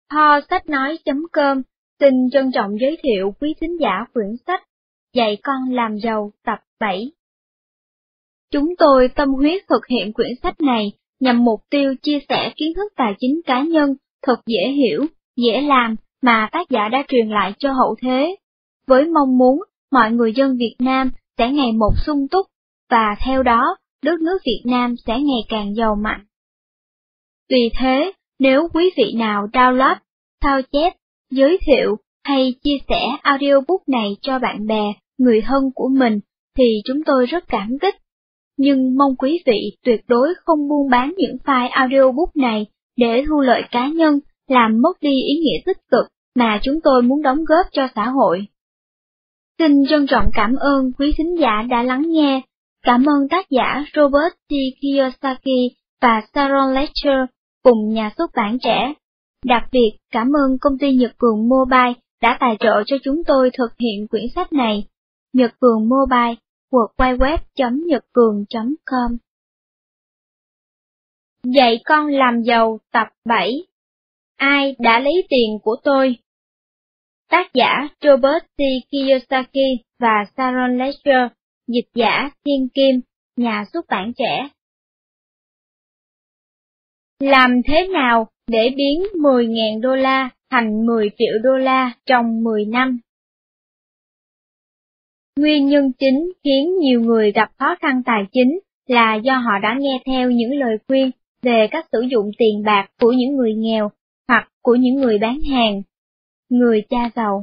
Kho sách nói.com xin trân trọng giới thiệu quý thính giả quyển sách Dạy con làm giàu tập 7. Chúng tôi tâm huyết thực hiện quyển sách này nhằm mục tiêu chia sẻ kiến thức tài chính cá nhân thật dễ hiểu, dễ làm mà tác giả đã truyền lại cho hậu thế, với mong muốn mọi người dân Việt Nam sẽ ngày một sung túc, và theo đó, đất nước Việt Nam sẽ ngày càng giàu mạnh. Vì thế, nếu quý vị nào download, sao chép, giới thiệu hay chia sẻ audiobook này cho bạn bè, người thân của mình, thì chúng tôi rất cảm kích. Nhưng mong quý vị tuyệt đối không buôn bán những file audiobook này để thu lợi cá nhân, làm mất đi ý nghĩa tích cực mà chúng tôi muốn đóng góp cho xã hội. Xin trân trọng cảm ơn quý thính giả đã lắng nghe. Cảm ơn tác giả Robert T. Kiyosaki và Sharon Lecter cùng nhà xuất bản Trẻ. Đặc biệt cảm ơn công ty Nhật Cường Mobile đã tài trợ cho chúng tôi thực hiện quyển sách này. Nhật Cường Mobile, www.nhậtcường.com. Dạy con làm giàu tập 7. Ai đã lấy tiền của tôi? Tác giả Robert T. Kiyosaki và Sharon Lecter, dịch giả Thiên Kim, nhà xuất bản Trẻ. Làm thế nào để biến 10.000 đô la thành 10 triệu đô la trong 10 năm? Nguyên nhân chính khiến nhiều người gặp khó khăn tài chính là do họ đã nghe theo những lời khuyên về cách sử dụng tiền bạc của những người nghèo hoặc của những người bán hàng, người cha giàu.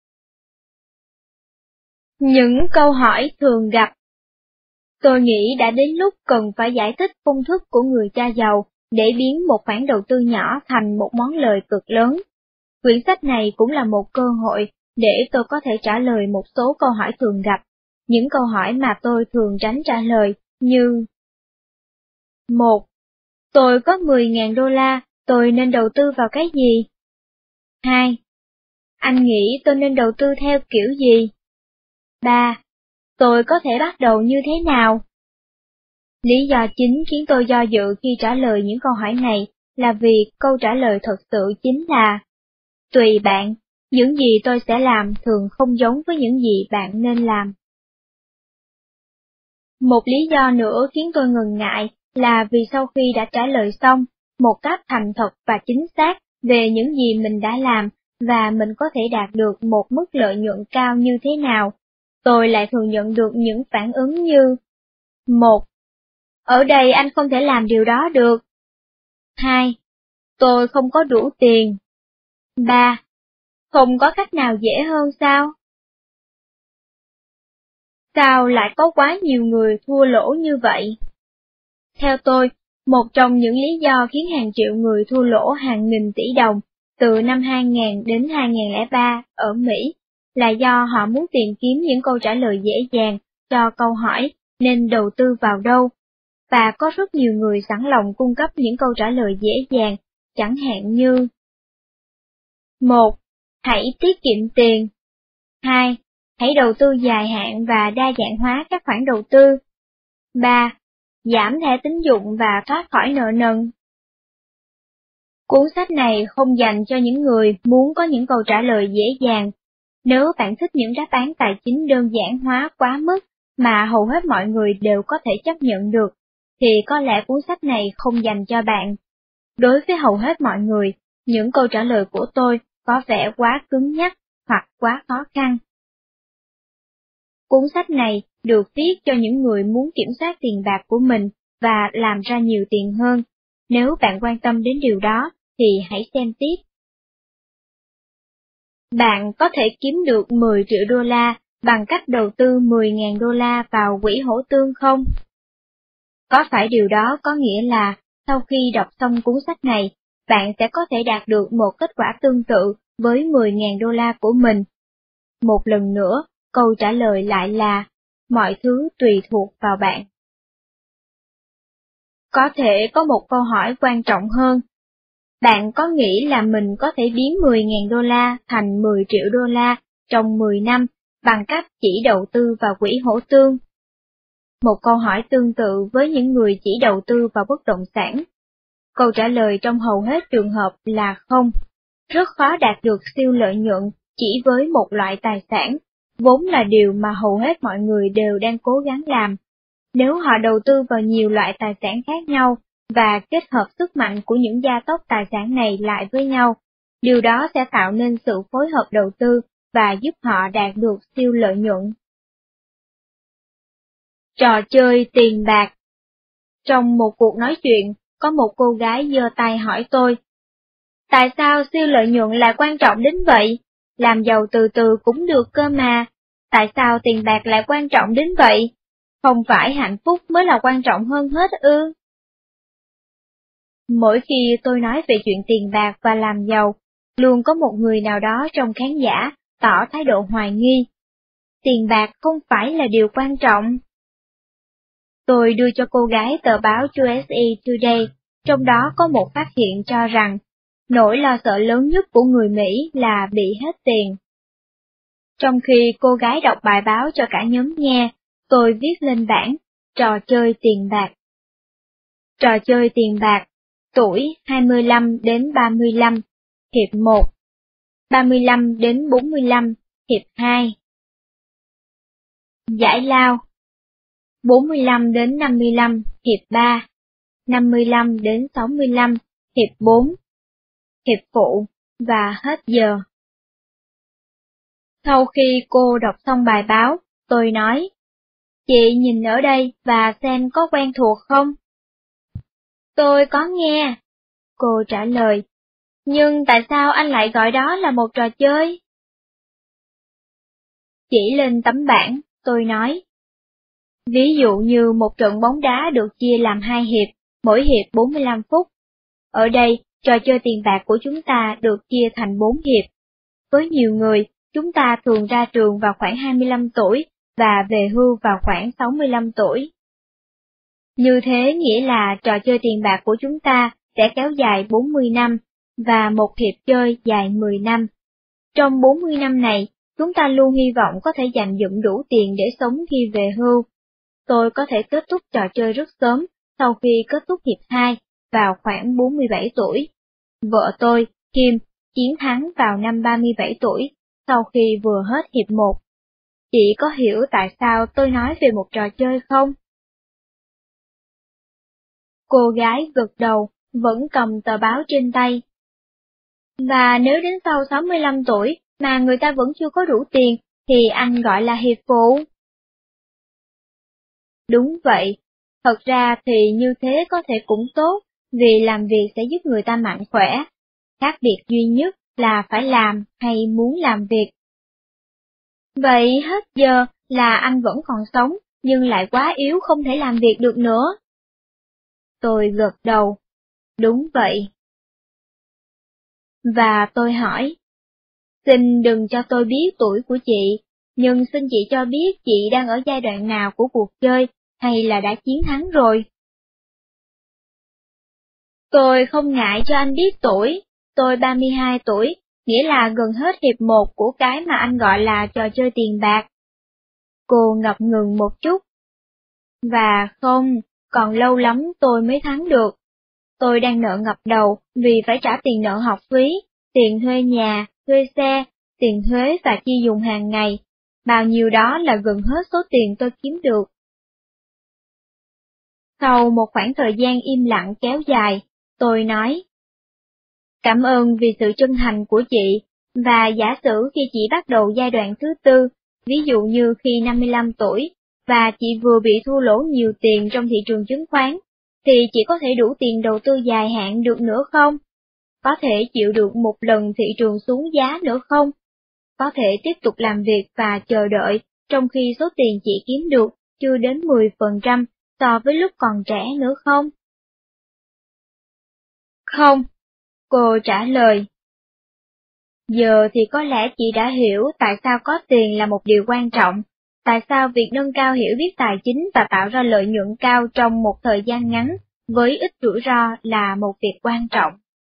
Những câu hỏi thường gặp. Tôi nghĩ đã đến lúc cần phải giải thích công thức của người cha giàu để biến một khoản đầu tư nhỏ thành một món lời cực lớn. Quyển sách này cũng là một cơ hội để tôi có thể trả lời một số câu hỏi thường gặp, những câu hỏi mà tôi thường tránh trả lời như: 1. Tôi có 10.000 đô la, tôi nên đầu tư vào cái gì? 2. Anh nghĩ tôi nên đầu tư theo kiểu gì? 3. Tôi có thể bắt đầu như thế nào? Lý do chính khiến tôi do dự khi trả lời những câu hỏi này là vì câu trả lời thật sự chính là: tùy bạn, những gì tôi sẽ làm thường không giống với những gì bạn nên làm. Một lý do nữa khiến tôi ngần ngại là vì sau khi đã trả lời xong, một cách thành thật và chính xác về những gì mình đã làm và mình có thể đạt được một mức lợi nhuận cao như thế nào, tôi lại thường nhận được những phản ứng như: 1. Ở đây anh không thể làm điều đó được. 2. Tôi không có đủ tiền. 3. Không có cách nào dễ hơn sao? Sao lại có quá nhiều người thua lỗ như vậy? Theo tôi, một trong những lý do khiến hàng triệu người thua lỗ hàng nghìn tỷ đồng từ năm 2000 đến 2003 ở Mỹ là do họ muốn tìm kiếm những câu trả lời dễ dàng cho câu hỏi nên đầu tư vào đâu, và có rất nhiều người sẵn lòng cung cấp những câu trả lời dễ dàng, chẳng hạn như: 1. Hãy tiết kiệm tiền. 2. Hãy đầu tư dài hạn và đa dạng hóa các khoản đầu tư. 3. Giảm thẻ tín dụng và thoát khỏi nợ nần. Cuốn sách này không dành cho những người muốn có những câu trả lời dễ dàng. Nếu bạn thích những đáp án tài chính đơn giản hóa quá mức mà hầu hết mọi người đều có thể chấp nhận được, thì có lẽ cuốn sách này không dành cho bạn. Đối với hầu hết mọi người, những câu trả lời của tôi có vẻ quá cứng nhắc hoặc quá khó khăn. Cuốn sách này được viết cho những người muốn kiểm soát tiền bạc của mình và làm ra nhiều tiền hơn. Nếu bạn quan tâm đến điều đó, thì hãy xem tiếp. Bạn có thể kiếm được 10 triệu đô la bằng cách đầu tư 10.000 đô la vào quỹ hỗ tương không? Có phải điều đó có nghĩa là sau khi đọc xong cuốn sách này, bạn sẽ có thể đạt được một kết quả tương tự với 10.000 đô la của mình? Một lần nữa, câu trả lời lại là: mọi thứ tùy thuộc vào bạn. Có thể có một câu hỏi quan trọng hơn. Bạn có nghĩ là mình có thể biến 10.000 đô la thành 10 triệu đô la trong 10 năm bằng cách chỉ đầu tư vào quỹ hỗ tương? Một câu hỏi tương tự với những người chỉ đầu tư vào bất động sản. Câu trả lời trong hầu hết trường hợp là không. Rất khó đạt được siêu lợi nhuận chỉ với một loại tài sản, vốn là điều mà hầu hết mọi người đều đang cố gắng làm. Nếu họ đầu tư vào nhiều loại tài sản khác nhau, và kết hợp sức mạnh của những gia tốc tài sản này lại với nhau, điều đó sẽ tạo nên sự phối hợp đầu tư và giúp họ đạt được siêu lợi nhuận. Trò chơi tiền bạc. Trong một cuộc nói chuyện, có một cô gái giơ tay hỏi tôi, tại sao siêu lợi nhuận lại quan trọng đến vậy? Làm giàu từ từ cũng được cơ mà, tại sao tiền bạc lại quan trọng đến vậy? Không phải hạnh phúc mới là quan trọng hơn hết ư? Mỗi khi tôi nói về chuyện tiền bạc và làm giàu, luôn có một người nào đó trong khán giả tỏ thái độ hoài nghi. Tiền bạc không phải là điều quan trọng. Tôi đưa cho cô gái tờ báo USA Today, trong đó có một phát hiện cho rằng, nỗi lo sợ lớn nhất của người Mỹ là bị hết tiền. Trong khi cô gái đọc bài báo cho cả nhóm nghe, tôi viết lên bảng, trò chơi tiền bạc. Trò chơi tiền bạc, tuổi 25 đến 35, hiệp 1, 35 đến 45, hiệp 2. Giải lao, 45 đến 55, hiệp 3, 55 đến 65, hiệp 4, hiệp phụ, và hết giờ. Sau khi cô đọc xong bài báo, tôi nói, chị nhìn ở đây và xem có quen thuộc không? Tôi có nghe. Cô trả lời, nhưng tại sao anh lại gọi đó là một trò chơi? Chỉ lên tấm bảng, tôi nói. Ví dụ như một trận bóng đá được chia làm 2 hiệp, mỗi hiệp 45 phút. Ở đây, trò chơi tiền bạc của chúng ta được chia thành 4 hiệp. Với nhiều người, chúng ta thường ra trường vào khoảng 25 tuổi và về hưu vào khoảng 65 tuổi. Như thế nghĩa là trò chơi tiền bạc của chúng ta sẽ kéo dài 40 năm, và một hiệp chơi dài 10 năm. Trong 40 năm này, chúng ta luôn hy vọng có thể dành dụm đủ tiền để sống khi về hưu. Tôi có thể kết thúc trò chơi rất sớm, sau khi kết thúc hiệp 2, vào khoảng 47 tuổi. Vợ tôi, Kim, chiến thắng vào năm 37 tuổi, sau khi vừa hết hiệp 1. Chị có hiểu tại sao tôi nói về một trò chơi không? Cô gái gật đầu, vẫn cầm tờ báo trên tay. Và nếu đến sau 65 tuổi mà người ta vẫn chưa có đủ tiền, thì anh gọi là hiệp phụ. Đúng vậy, thật ra thì như thế có thể cũng tốt, vì làm việc sẽ giúp người ta mạnh khỏe. Khác biệt duy nhất là phải làm hay muốn làm việc. Vậy hết giờ là anh vẫn còn sống, nhưng lại quá yếu không thể làm việc được nữa. Tôi gật đầu. Đúng vậy. Và tôi hỏi, xin đừng cho tôi biết tuổi của chị, nhưng xin chị cho biết chị đang ở giai đoạn nào của cuộc chơi, hay là đã chiến thắng rồi? Tôi không ngại cho anh biết tuổi, tôi 32 tuổi, nghĩa là gần hết hiệp 1 của cái mà anh gọi là trò chơi tiền bạc. Cô ngập ngừng một chút. Và không, còn lâu lắm tôi mới thắng được. Tôi đang nợ ngập đầu vì phải trả tiền nợ học phí, tiền thuê nhà, thuê xe, tiền thuế và chi dùng hàng ngày. Bao nhiêu đó là gần hết số tiền tôi kiếm được. Sau một khoảng thời gian im lặng kéo dài, tôi nói, cảm ơn vì sự chân thành của chị, và giả sử khi chị bắt đầu giai đoạn thứ 4, ví dụ như khi 55 tuổi, và chị vừa bị thua lỗ nhiều tiền trong thị trường chứng khoán, thì chị có thể đủ tiền đầu tư dài hạn được nữa không? Có thể chịu được một lần thị trường xuống giá nữa không? Có thể tiếp tục làm việc và chờ đợi, trong khi số tiền chị kiếm được chưa đến 10% so với lúc còn trẻ nữa không? Không, cô trả lời. Giờ thì có lẽ chị đã hiểu tại sao có tiền là một điều quan trọng, tại sao việc nâng cao hiểu biết tài chính và tạo ra lợi nhuận cao trong một thời gian ngắn, với ít rủi ro là một việc quan trọng.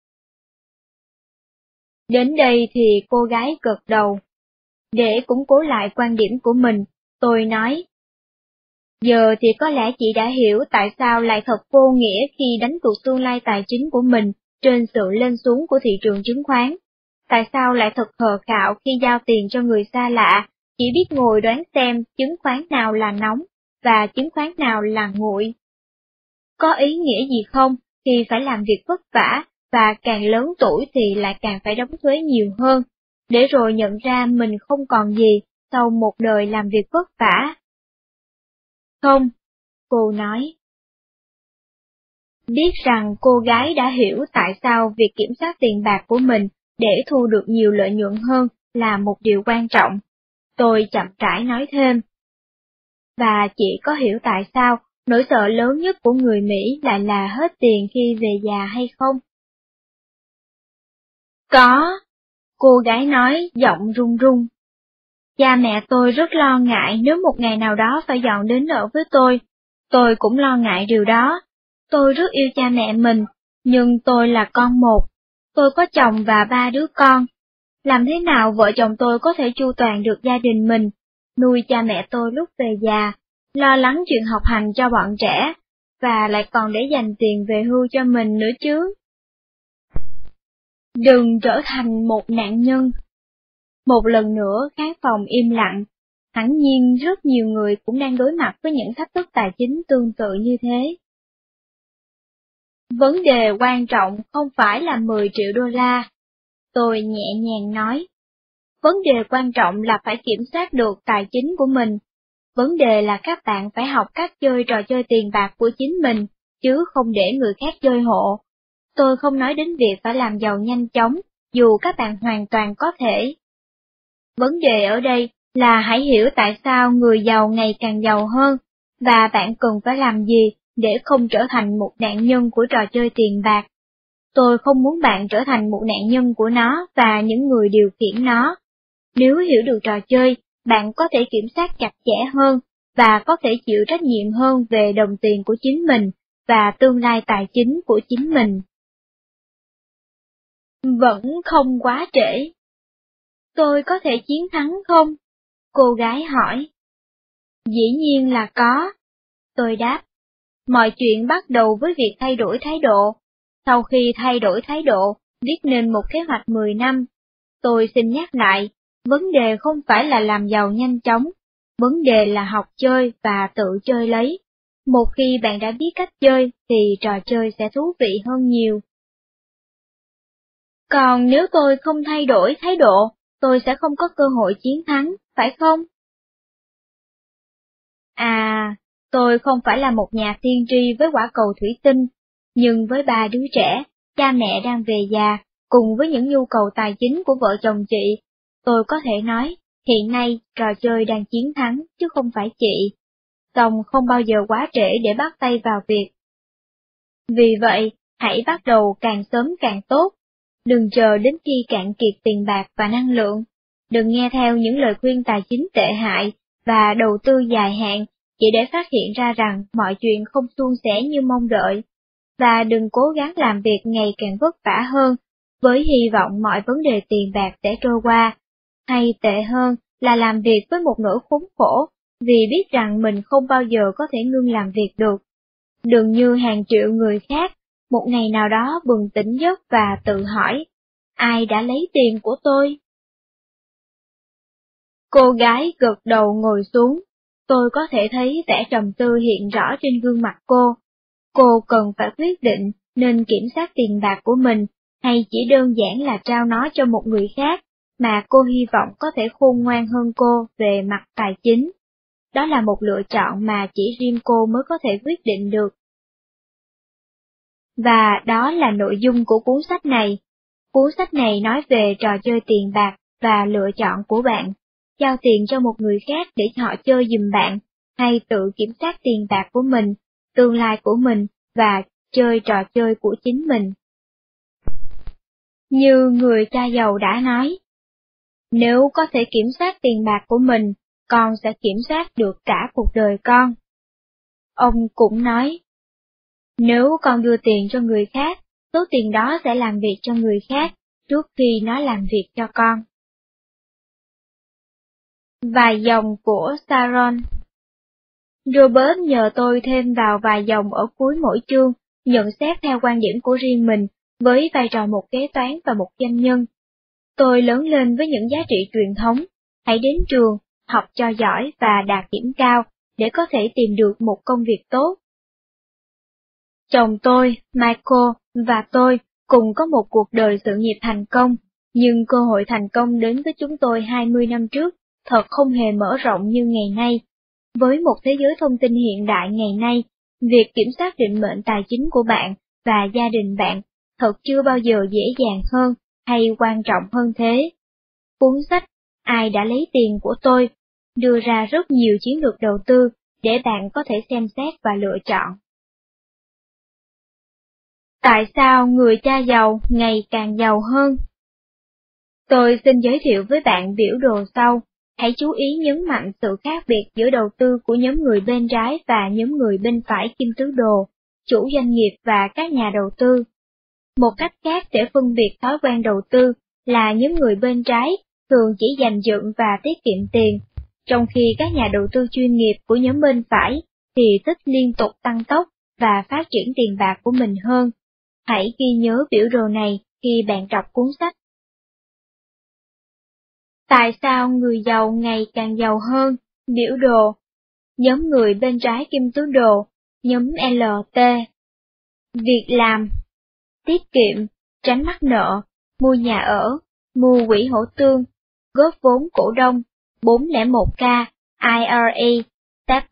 Đến đây thì cô gái gật đầu. Để củng cố lại quan điểm của mình, tôi nói. Giờ thì có lẽ chị đã hiểu tại sao lại thật vô nghĩa khi đánh cược tương lai tài chính của mình trên sự lên xuống của thị trường chứng khoán, tại sao lại thật khờ khạo khi giao tiền cho người xa lạ, chỉ biết ngồi đoán xem chứng khoán nào là nóng và chứng khoán nào là nguội? Có ý nghĩa gì không khi phải làm việc vất vả, và càng lớn tuổi thì lại càng phải đóng thuế nhiều hơn, để rồi nhận ra mình không còn gì sau một đời làm việc vất vả? Không, cô nói. Biết rằng cô gái đã hiểu tại sao việc kiểm soát tiền bạc của mình để thu được nhiều lợi nhuận hơn là một điều quan trọng, tôi chậm rãi nói thêm. Và chị có hiểu tại sao nỗi sợ lớn nhất của người Mỹ lại là hết tiền khi về già hay không? Có, cô gái nói giọng run run. Cha mẹ tôi rất lo ngại nếu một ngày nào đó phải dọn đến ở với tôi cũng lo ngại điều đó. Tôi rất yêu cha mẹ mình, nhưng tôi là con một, tôi có chồng và 3 đứa con. Làm thế nào vợ chồng tôi có thể chu toàn được gia đình mình, nuôi cha mẹ tôi lúc về già, lo lắng chuyện học hành cho bọn trẻ, và lại còn để dành tiền về hưu cho mình nữa chứ? Đừng trở thành một nạn nhân. Một lần nữa khán phòng im lặng, hẳn nhiên rất nhiều người cũng đang đối mặt với những thách thức tài chính tương tự như thế. Vấn đề quan trọng không phải là 10 triệu đô la, tôi nhẹ nhàng nói. Vấn đề quan trọng là phải kiểm soát được tài chính của mình. Vấn đề là các bạn phải học cách chơi trò chơi tiền bạc của chính mình, chứ không để người khác chơi hộ. Tôi không nói đến việc phải làm giàu nhanh chóng, dù các bạn hoàn toàn có thể. Vấn đề ở đây là hãy hiểu tại sao người giàu ngày càng giàu hơn, và bạn cần phải làm gì để không trở thành một nạn nhân của trò chơi tiền bạc. Tôi không muốn bạn trở thành một nạn nhân của nó và những người điều khiển nó. Nếu hiểu được trò chơi, bạn có thể kiểm soát chặt chẽ hơn, và có thể chịu trách nhiệm hơn về đồng tiền của chính mình, và tương lai tài chính của chính mình. Vẫn không quá trễ. Tôi có thể chiến thắng không? Cô gái hỏi. Dĩ nhiên là có. Tôi đáp. Mọi chuyện bắt đầu với việc thay đổi thái độ. Sau khi thay đổi thái độ, viết nên một kế hoạch 10 năm. Tôi xin nhắc lại, vấn đề không phải là làm giàu nhanh chóng, vấn đề là học chơi và tự chơi lấy. Một khi bạn đã biết cách chơi thì trò chơi sẽ thú vị hơn nhiều. Còn nếu tôi không thay đổi thái độ, tôi sẽ không có cơ hội chiến thắng, phải không? À, tôi không phải là một nhà tiên tri với quả cầu thủy tinh, nhưng với 3 đứa trẻ, cha mẹ đang về già, cùng với những nhu cầu tài chính của vợ chồng chị, tôi có thể nói, hiện nay trò chơi đang chiến thắng chứ không phải chị. Song không bao giờ quá trễ để bắt tay vào việc. Vì vậy, hãy bắt đầu càng sớm càng tốt. Đừng chờ đến khi cạn kiệt tiền bạc và năng lượng. Đừng nghe theo những lời khuyên tài chính tệ hại và đầu tư dài hạn chỉ để phát hiện ra rằng mọi chuyện không suôn sẻ như mong đợi. Và đừng cố gắng làm việc ngày càng vất vả hơn, với hy vọng mọi vấn đề tiền bạc sẽ trôi qua. Hay tệ hơn là làm việc với một nỗi khốn khổ, vì biết rằng mình không bao giờ có thể ngưng làm việc được. Đừng như hàng triệu người khác, một ngày nào đó bừng tỉnh giấc và tự hỏi, ai đã lấy tiền của tôi? Cô gái gật đầu ngồi xuống, tôi có thể thấy vẻ trầm tư hiện rõ trên gương mặt cô. Cô cần phải quyết định nên kiểm soát tiền bạc của mình, hay chỉ đơn giản là trao nó cho một người khác, mà cô hy vọng có thể khôn ngoan hơn cô về mặt tài chính. Đó là một lựa chọn mà chỉ riêng cô mới có thể quyết định được. Và đó là nội dung của cuốn sách này. Cuốn sách này nói về trò chơi tiền bạc và lựa chọn của bạn, giao tiền cho một người khác để họ chơi giùm bạn, hay tự kiểm soát tiền bạc của mình, tương lai của mình, và chơi trò chơi của chính mình. Như người cha giàu đã nói, nếu có thể kiểm soát tiền bạc của mình, con sẽ kiểm soát được cả cuộc đời con. Ông cũng nói, nếu con đưa tiền cho người khác, số tiền đó sẽ làm việc cho người khác trước khi nó làm việc cho con. Vài dòng của Sharon. Robert nhờ tôi thêm vào vài dòng ở cuối mỗi chương, nhận xét theo quan điểm của riêng mình, với vai trò một kế toán và một doanh nhân. Tôi lớn lên với những giá trị truyền thống, hãy đến trường, học cho giỏi và đạt điểm cao để có thể tìm được một công việc tốt. Chồng tôi, Michael, và tôi cùng có một cuộc đời sự nghiệp thành công, nhưng cơ hội thành công đến với chúng tôi 20 năm trước thật không hề mở rộng như ngày nay. Với một thế giới thông tin hiện đại ngày nay, việc kiểm soát định mệnh tài chính của bạn và gia đình bạn thật chưa bao giờ dễ dàng hơn hay quan trọng hơn thế. Cuốn sách Ai đã lấy tiền của tôi đưa ra rất nhiều chiến lược đầu tư để bạn có thể xem xét và lựa chọn. Tại sao người cha giàu ngày càng giàu hơn? Tôi xin giới thiệu với bạn biểu đồ sau. Hãy chú ý nhấn mạnh sự khác biệt giữa đầu tư của nhóm người bên trái và nhóm người bên phải kim tứ đồ, chủ doanh nghiệp và các nhà đầu tư. Một cách khác để phân biệt thói quen đầu tư là nhóm người bên trái thường chỉ dành dụm và tiết kiệm tiền, trong khi các nhà đầu tư chuyên nghiệp của nhóm bên phải thì thích liên tục tăng tốc và phát triển tiền bạc của mình hơn. Hãy ghi nhớ biểu đồ này khi bạn đọc cuốn sách. Tại sao người giàu ngày càng giàu hơn? Biểu đồ. Nhóm người bên trái kim tứ đồ, nhóm LT. Việc làm. Tiết kiệm, tránh mắc nợ, mua nhà ở, mua quỹ hỗ tương, góp vốn cổ đông, 401k, IRA, TAP.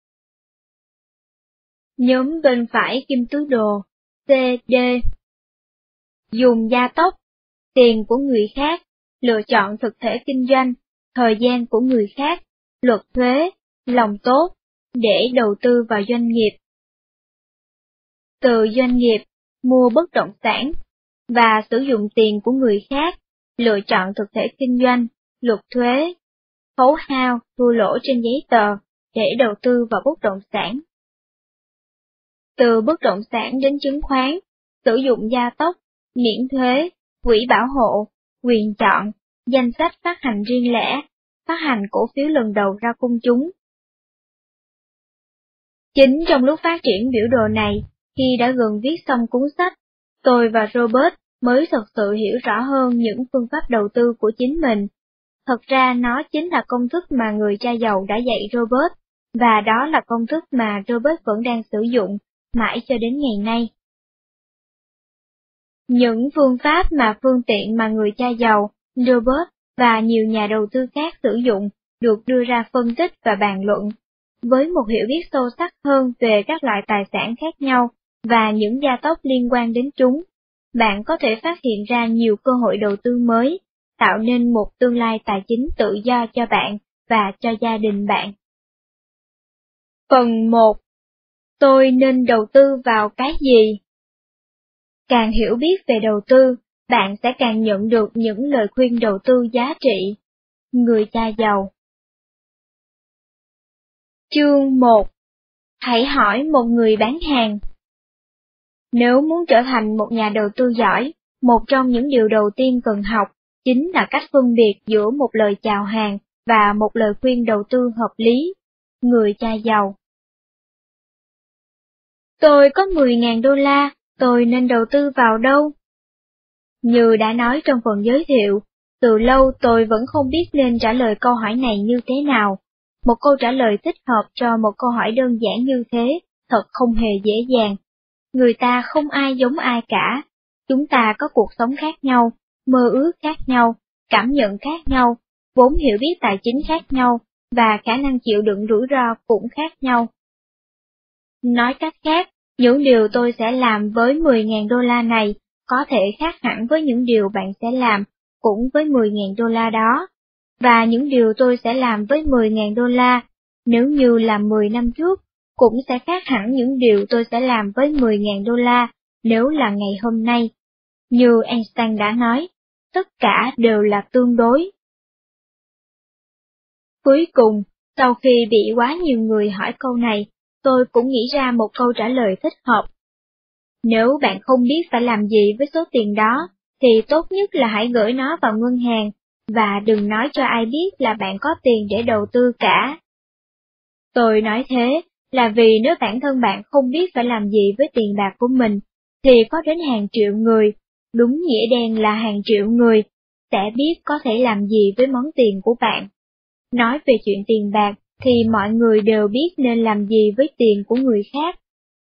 Nhóm bên phải kim tứ đồ, CD. Dùng gia tốc, tiền của người khác, lựa chọn thực thể kinh doanh, thời gian của người khác, luật thuế, lòng tốt, để đầu tư vào doanh nghiệp. Từ doanh nghiệp, mua bất động sản, và sử dụng tiền của người khác, lựa chọn thực thể kinh doanh, luật thuế, khấu hao, thua lỗ trên giấy tờ, để đầu tư vào bất động sản. Từ bất động sản đến chứng khoán, sử dụng gia tốc, miễn thuế, quỹ bảo hộ, quyền chọn, danh sách phát hành riêng lẻ, phát hành cổ phiếu lần đầu ra công chúng. Chính trong lúc phát triển biểu đồ này, khi đã gần viết xong cuốn sách, tôi và Robert mới thật sự hiểu rõ hơn những phương pháp đầu tư của chính mình. Thật ra nó chính là công thức mà người cha giàu đã dạy Robert, và đó là công thức mà Robert vẫn đang sử dụng mãi cho đến ngày nay. Những phương pháp phương tiện mà người cha giàu, Robert và nhiều nhà đầu tư khác sử dụng được đưa ra phân tích và bàn luận. Với một hiểu biết sâu sắc hơn về các loại tài sản khác nhau và những gia tốc liên quan đến chúng, bạn có thể phát hiện ra nhiều cơ hội đầu tư mới, tạo nên một tương lai tài chính tự do cho bạn và cho gia đình bạn. Phần 1. Tôi nên đầu tư vào cái gì? Càng hiểu biết về đầu tư, bạn sẽ càng nhận được những lời khuyên đầu tư giá trị. Người cha giàu. Chương 1. Hãy hỏi một người bán hàng. Nếu muốn trở thành một nhà đầu tư giỏi, một trong những điều đầu tiên cần học chính là cách phân biệt giữa một lời chào hàng và một lời khuyên đầu tư hợp lý. Người cha giàu. Tôi có 10.000 đô la, tôi nên đầu tư vào đâu? Như đã nói trong phần giới thiệu, từ lâu tôi vẫn không biết nên trả lời câu hỏi này như thế nào. Một câu trả lời thích hợp cho một câu hỏi đơn giản như thế, thật không hề dễ dàng. Người ta không ai giống ai cả. Chúng ta có cuộc sống khác nhau, mơ ước khác nhau, cảm nhận khác nhau, vốn hiểu biết tài chính khác nhau, và khả năng chịu đựng rủi ro cũng khác nhau. Nói cách khác, những điều tôi sẽ làm với 10.000 đô la này có thể khác hẳn với những điều bạn sẽ làm cũng với 10.000 đô la đó. Và những điều tôi sẽ làm với 10.000 đô la, nếu như là 10 năm trước, cũng sẽ khác hẳn những điều tôi sẽ làm với 10.000 đô la nếu là ngày hôm nay. Như Einstein đã nói, tất cả đều là tương đối. Cuối cùng, sau khi bị quá nhiều người hỏi câu này, tôi cũng nghĩ ra một câu trả lời thích hợp. Nếu bạn không biết phải làm gì với số tiền đó, thì tốt nhất là hãy gửi nó vào ngân hàng, và đừng nói cho ai biết là bạn có tiền để đầu tư cả. Tôi nói thế là vì nếu bản thân bạn không biết phải làm gì với tiền bạc của mình, thì có đến hàng triệu người, đúng nghĩa đen là hàng triệu người, sẽ biết có thể làm gì với món tiền của bạn. Nói về chuyện tiền bạc thì mọi người đều biết nên làm gì với tiền của người khác.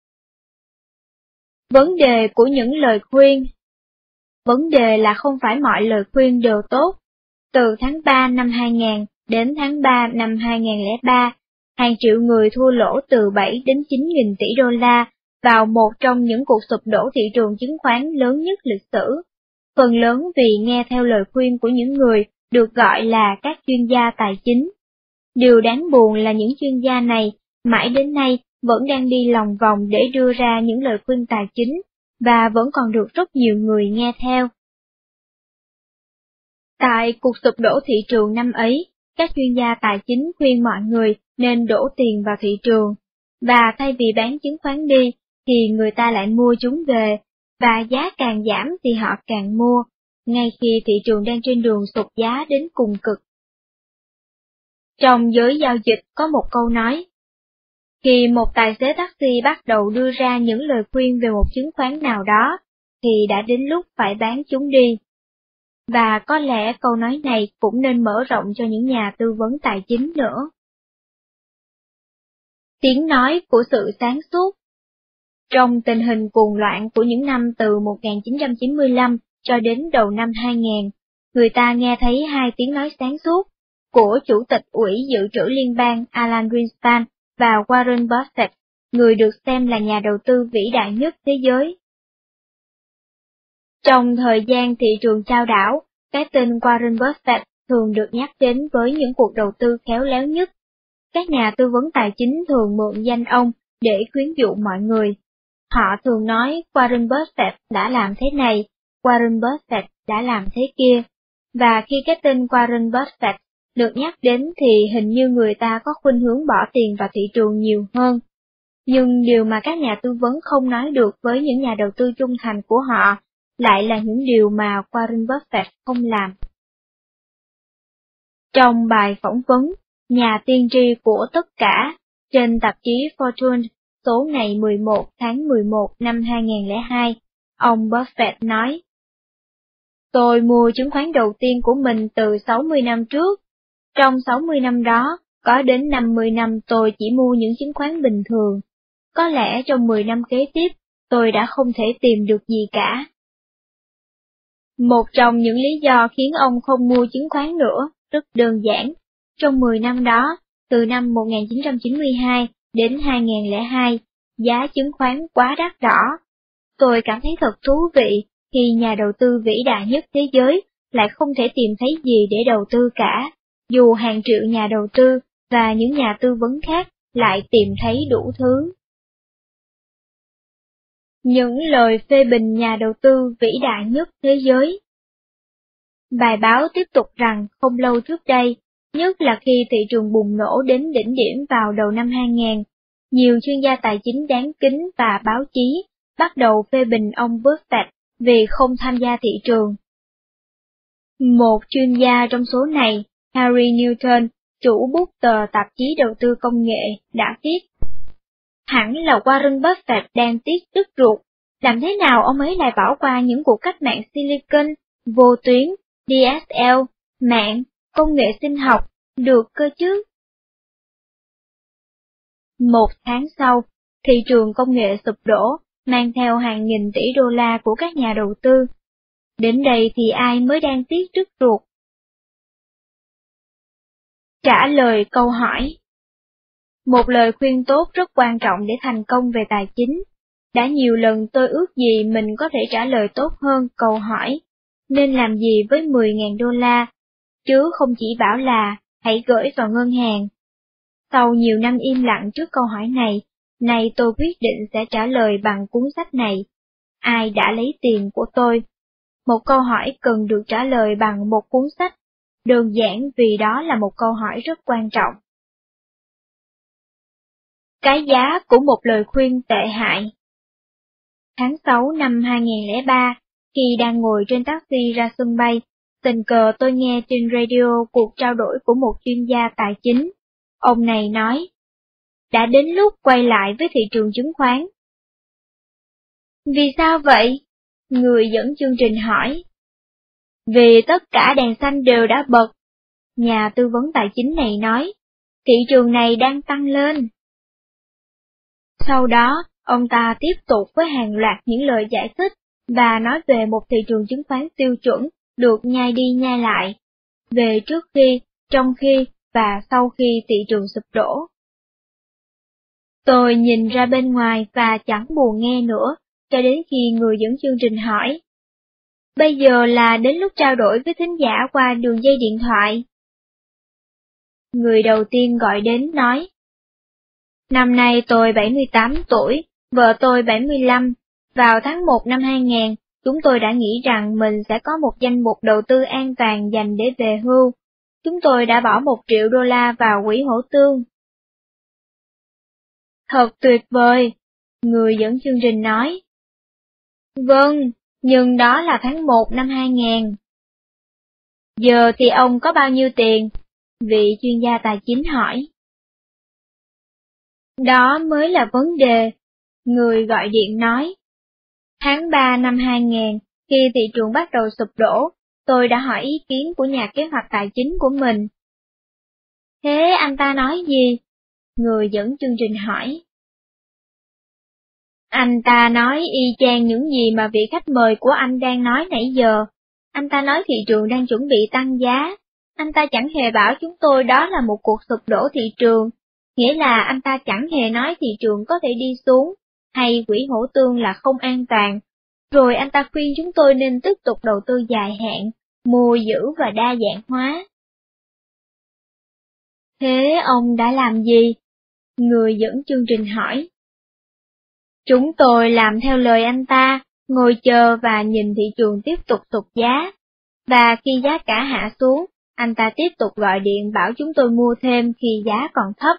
Vấn đề của những lời khuyên. Vấn đề là không phải mọi lời khuyên đều tốt. Từ tháng 3 năm 2000 đến tháng 3 năm 2003, hàng triệu người thua lỗ từ 7 đến 9 nghìn tỷ đô la vào một trong những cuộc sụp đổ thị trường chứng khoán lớn nhất lịch sử. Phần lớn vì nghe theo lời khuyên của những người được gọi là các chuyên gia tài chính. Điều đáng buồn là những chuyên gia này, mãi đến nay, vẫn đang đi lòng vòng để đưa ra những lời khuyên tài chính, và vẫn còn được rất nhiều người nghe theo. Tại cuộc sụp đổ thị trường năm ấy, các chuyên gia tài chính khuyên mọi người nên đổ tiền vào thị trường, và thay vì bán chứng khoán đi, thì người ta lại mua chúng về, và giá càng giảm thì họ càng mua, ngay khi thị trường đang trên đường sụt giá đến cùng cực. Trong giới giao dịch có một câu nói, khi một tài xế taxi bắt đầu đưa ra những lời khuyên về một chứng khoán nào đó, thì đã đến lúc phải bán chúng đi. Và có lẽ câu nói này cũng nên mở rộng cho những nhà tư vấn tài chính nữa. Tiếng nói của sự sáng suốt. Trong tình hình cuồng loạn của những năm từ 1995 cho đến đầu năm 2000, người ta nghe thấy hai tiếng nói sáng suốt của Chủ tịch Ủy Dự trữ Liên bang Alan Greenspan và Warren Buffett, người được xem là nhà đầu tư vĩ đại nhất thế giới. Trong thời gian thị trường chao đảo, cái tên Warren Buffett thường được nhắc đến với những cuộc đầu tư khéo léo nhất. Các nhà tư vấn tài chính thường mượn danh ông để khuyến dụ mọi người. Họ thường nói Warren Buffett đã làm thế này, Warren Buffett đã làm thế kia, và khi cái tên Warren Buffett được nhắc đến thì hình như người ta có khuynh hướng bỏ tiền vào thị trường nhiều hơn. Nhưng điều mà các nhà tư vấn không nói được với những nhà đầu tư trung thành của họ lại là những điều mà Warren Buffett không làm. Trong bài phỏng vấn, nhà tiên tri của tất cả, trên tạp chí Fortune, số ngày 11 tháng 11 năm 2002, ông Buffett nói, tôi mua chứng khoán đầu tiên của mình từ 60 năm trước. Trong 60 năm đó, có đến 50 năm tôi chỉ mua những chứng khoán bình thường. Có lẽ trong 10 năm kế tiếp, tôi đã không thể tìm được gì cả. Một trong những lý do khiến ông không mua chứng khoán nữa rất đơn giản. Trong 10 năm đó, từ năm 1992 đến 2002, giá chứng khoán quá đắt đỏ. Tôi cảm thấy thật thú vị khi nhà đầu tư vĩ đại nhất thế giới lại không thể tìm thấy gì để đầu tư cả, dù hàng triệu nhà đầu tư và những nhà tư vấn khác lại tìm thấy đủ thứ. Những lời phê bình nhà đầu tư vĩ đại nhất thế giới. Bài báo tiếp tục rằng không lâu trước đây, nhất là khi thị trường bùng nổ đến đỉnh điểm vào đầu năm 2000, nhiều chuyên gia tài chính đáng kính và báo chí bắt đầu phê bình ông Buffett vì không tham gia thị trường. Một chuyên gia trong số này, Harry Newton, chủ bút tờ tạp chí đầu tư công nghệ, đã viết, hẳn là Warren Buffett đang tiếc đứt ruột, làm thế nào ông ấy lại bỏ qua những cuộc cách mạng Silicon, vô tuyến, DSL, mạng, công nghệ sinh học, được cơ chứ? Một tháng sau, thị trường công nghệ sụp đổ, mang theo hàng nghìn tỷ đô la của các nhà đầu tư. Đến đây thì ai mới đang tiếc đứt ruột? Trả lời câu hỏi. Một lời khuyên tốt rất quan trọng để thành công về tài chính. Đã nhiều lần tôi ước gì mình có thể trả lời tốt hơn câu hỏi, nên làm gì với 10.000 đô la, chứ không chỉ bảo là hãy gửi vào ngân hàng. Sau nhiều năm im lặng trước câu hỏi này, nay tôi quyết định sẽ trả lời bằng cuốn sách này. Ai đã lấy tiền của tôi? Một câu hỏi cần được trả lời bằng một cuốn sách, đơn giản vì đó là một câu hỏi rất quan trọng. Cái giá của một lời khuyên tệ hại. Tháng 6 năm 2003, khi đang ngồi trên taxi ra sân bay, tình cờ tôi nghe trên radio cuộc trao đổi của một chuyên gia tài chính. Ông này nói, đã đến lúc quay lại với thị trường chứng khoán. Vì sao vậy? Người dẫn chương trình hỏi. Vì tất cả đèn xanh đều đã bật. Nhà tư vấn tài chính này nói, thị trường này đang tăng lên. Sau đó, ông ta tiếp tục với hàng loạt những lời giải thích và nói về một thị trường chứng khoán tiêu chuẩn được nhai đi nhai lại, về trước khi, trong khi và sau khi thị trường sụp đổ. Tôi nhìn ra bên ngoài và chẳng buồn nghe nữa, cho đến khi người dẫn chương trình hỏi. Bây giờ là đến lúc trao đổi với thính giả qua đường dây điện thoại. Người đầu tiên gọi đến nói. Năm nay tôi 78 tuổi, vợ tôi 75. Vào tháng 1 năm 2000, chúng tôi đã nghĩ rằng mình sẽ có một danh mục đầu tư an toàn dành để về hưu. Chúng tôi đã bỏ $1 triệu vào quỹ hỗ tương. Thật tuyệt vời, người dẫn chương trình nói. Vâng, nhưng đó là tháng 1 năm 2000. Giờ thì ông có bao nhiêu tiền? Vị chuyên gia tài chính hỏi. Đó mới là vấn đề, người gọi điện nói. Tháng 3 năm 2000, khi thị trường bắt đầu sụp đổ, tôi đã hỏi ý kiến của nhà kế hoạch tài chính của mình. Thế anh ta nói gì? Người dẫn chương trình hỏi. Anh ta nói y chang những gì mà vị khách mời của anh đang nói nãy giờ. Anh ta nói thị trường đang chuẩn bị tăng giá. Anh ta chẳng hề bảo chúng tôi đó là một cuộc sụp đổ thị trường, nghĩa là anh ta chẳng hề nói thị trường có thể đi xuống, hay quỹ hỗ tương là không an toàn. Rồi anh ta khuyên chúng tôi nên tiếp tục đầu tư dài hạn, mua giữ và đa dạng hóa. Thế ông đã làm gì? Người dẫn chương trình hỏi. Chúng tôi làm theo lời anh ta, ngồi chờ và nhìn thị trường tiếp tục tụt giá. Và khi giá cả hạ xuống, anh ta tiếp tục gọi điện bảo chúng tôi mua thêm khi giá còn thấp.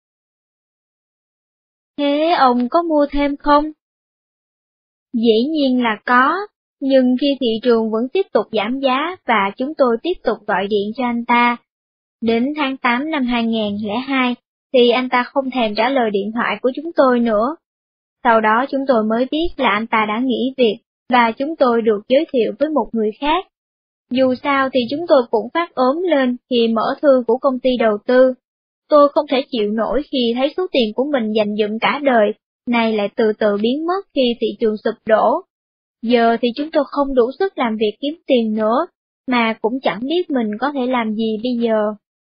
Thế ông có mua thêm không? Dĩ nhiên là có, nhưng khi thị trường vẫn tiếp tục giảm giá và chúng tôi tiếp tục gọi điện cho anh ta. Đến tháng 8 năm 2002, thì anh ta không thèm trả lời điện thoại của chúng tôi nữa. Sau đó chúng tôi mới biết là anh ta đã nghỉ việc, và chúng tôi được giới thiệu với một người khác. Dù sao thì chúng tôi cũng phát ốm lên khi mở thư của công ty đầu tư. Tôi không thể chịu nổi khi thấy số tiền của mình dành dụm cả đời, này lại từ từ biến mất khi thị trường sụp đổ. Giờ thì chúng tôi không đủ sức làm việc kiếm tiền nữa, mà cũng chẳng biết mình có thể làm gì bây giờ.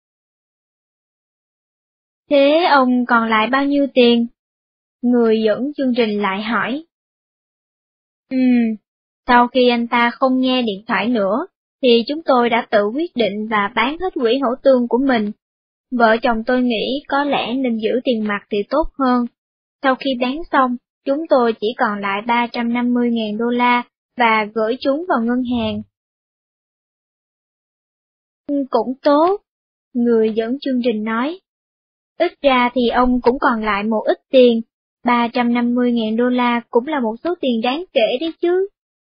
Thế ông còn lại bao nhiêu tiền? Người dẫn chương trình lại hỏi. Sau khi anh ta không nghe điện thoại nữa, thì chúng tôi đã tự quyết định và bán hết quỹ hỗ tương của mình. Vợ chồng tôi nghĩ có lẽ nên giữ tiền mặt thì tốt hơn. Sau khi bán xong, chúng tôi chỉ còn lại $350.000 và gửi chúng vào ngân hàng. Cũng tốt, người dẫn chương trình nói. Ít ra thì ông cũng còn lại một ít tiền, $350.000 cũng là một số tiền đáng kể đấy chứ.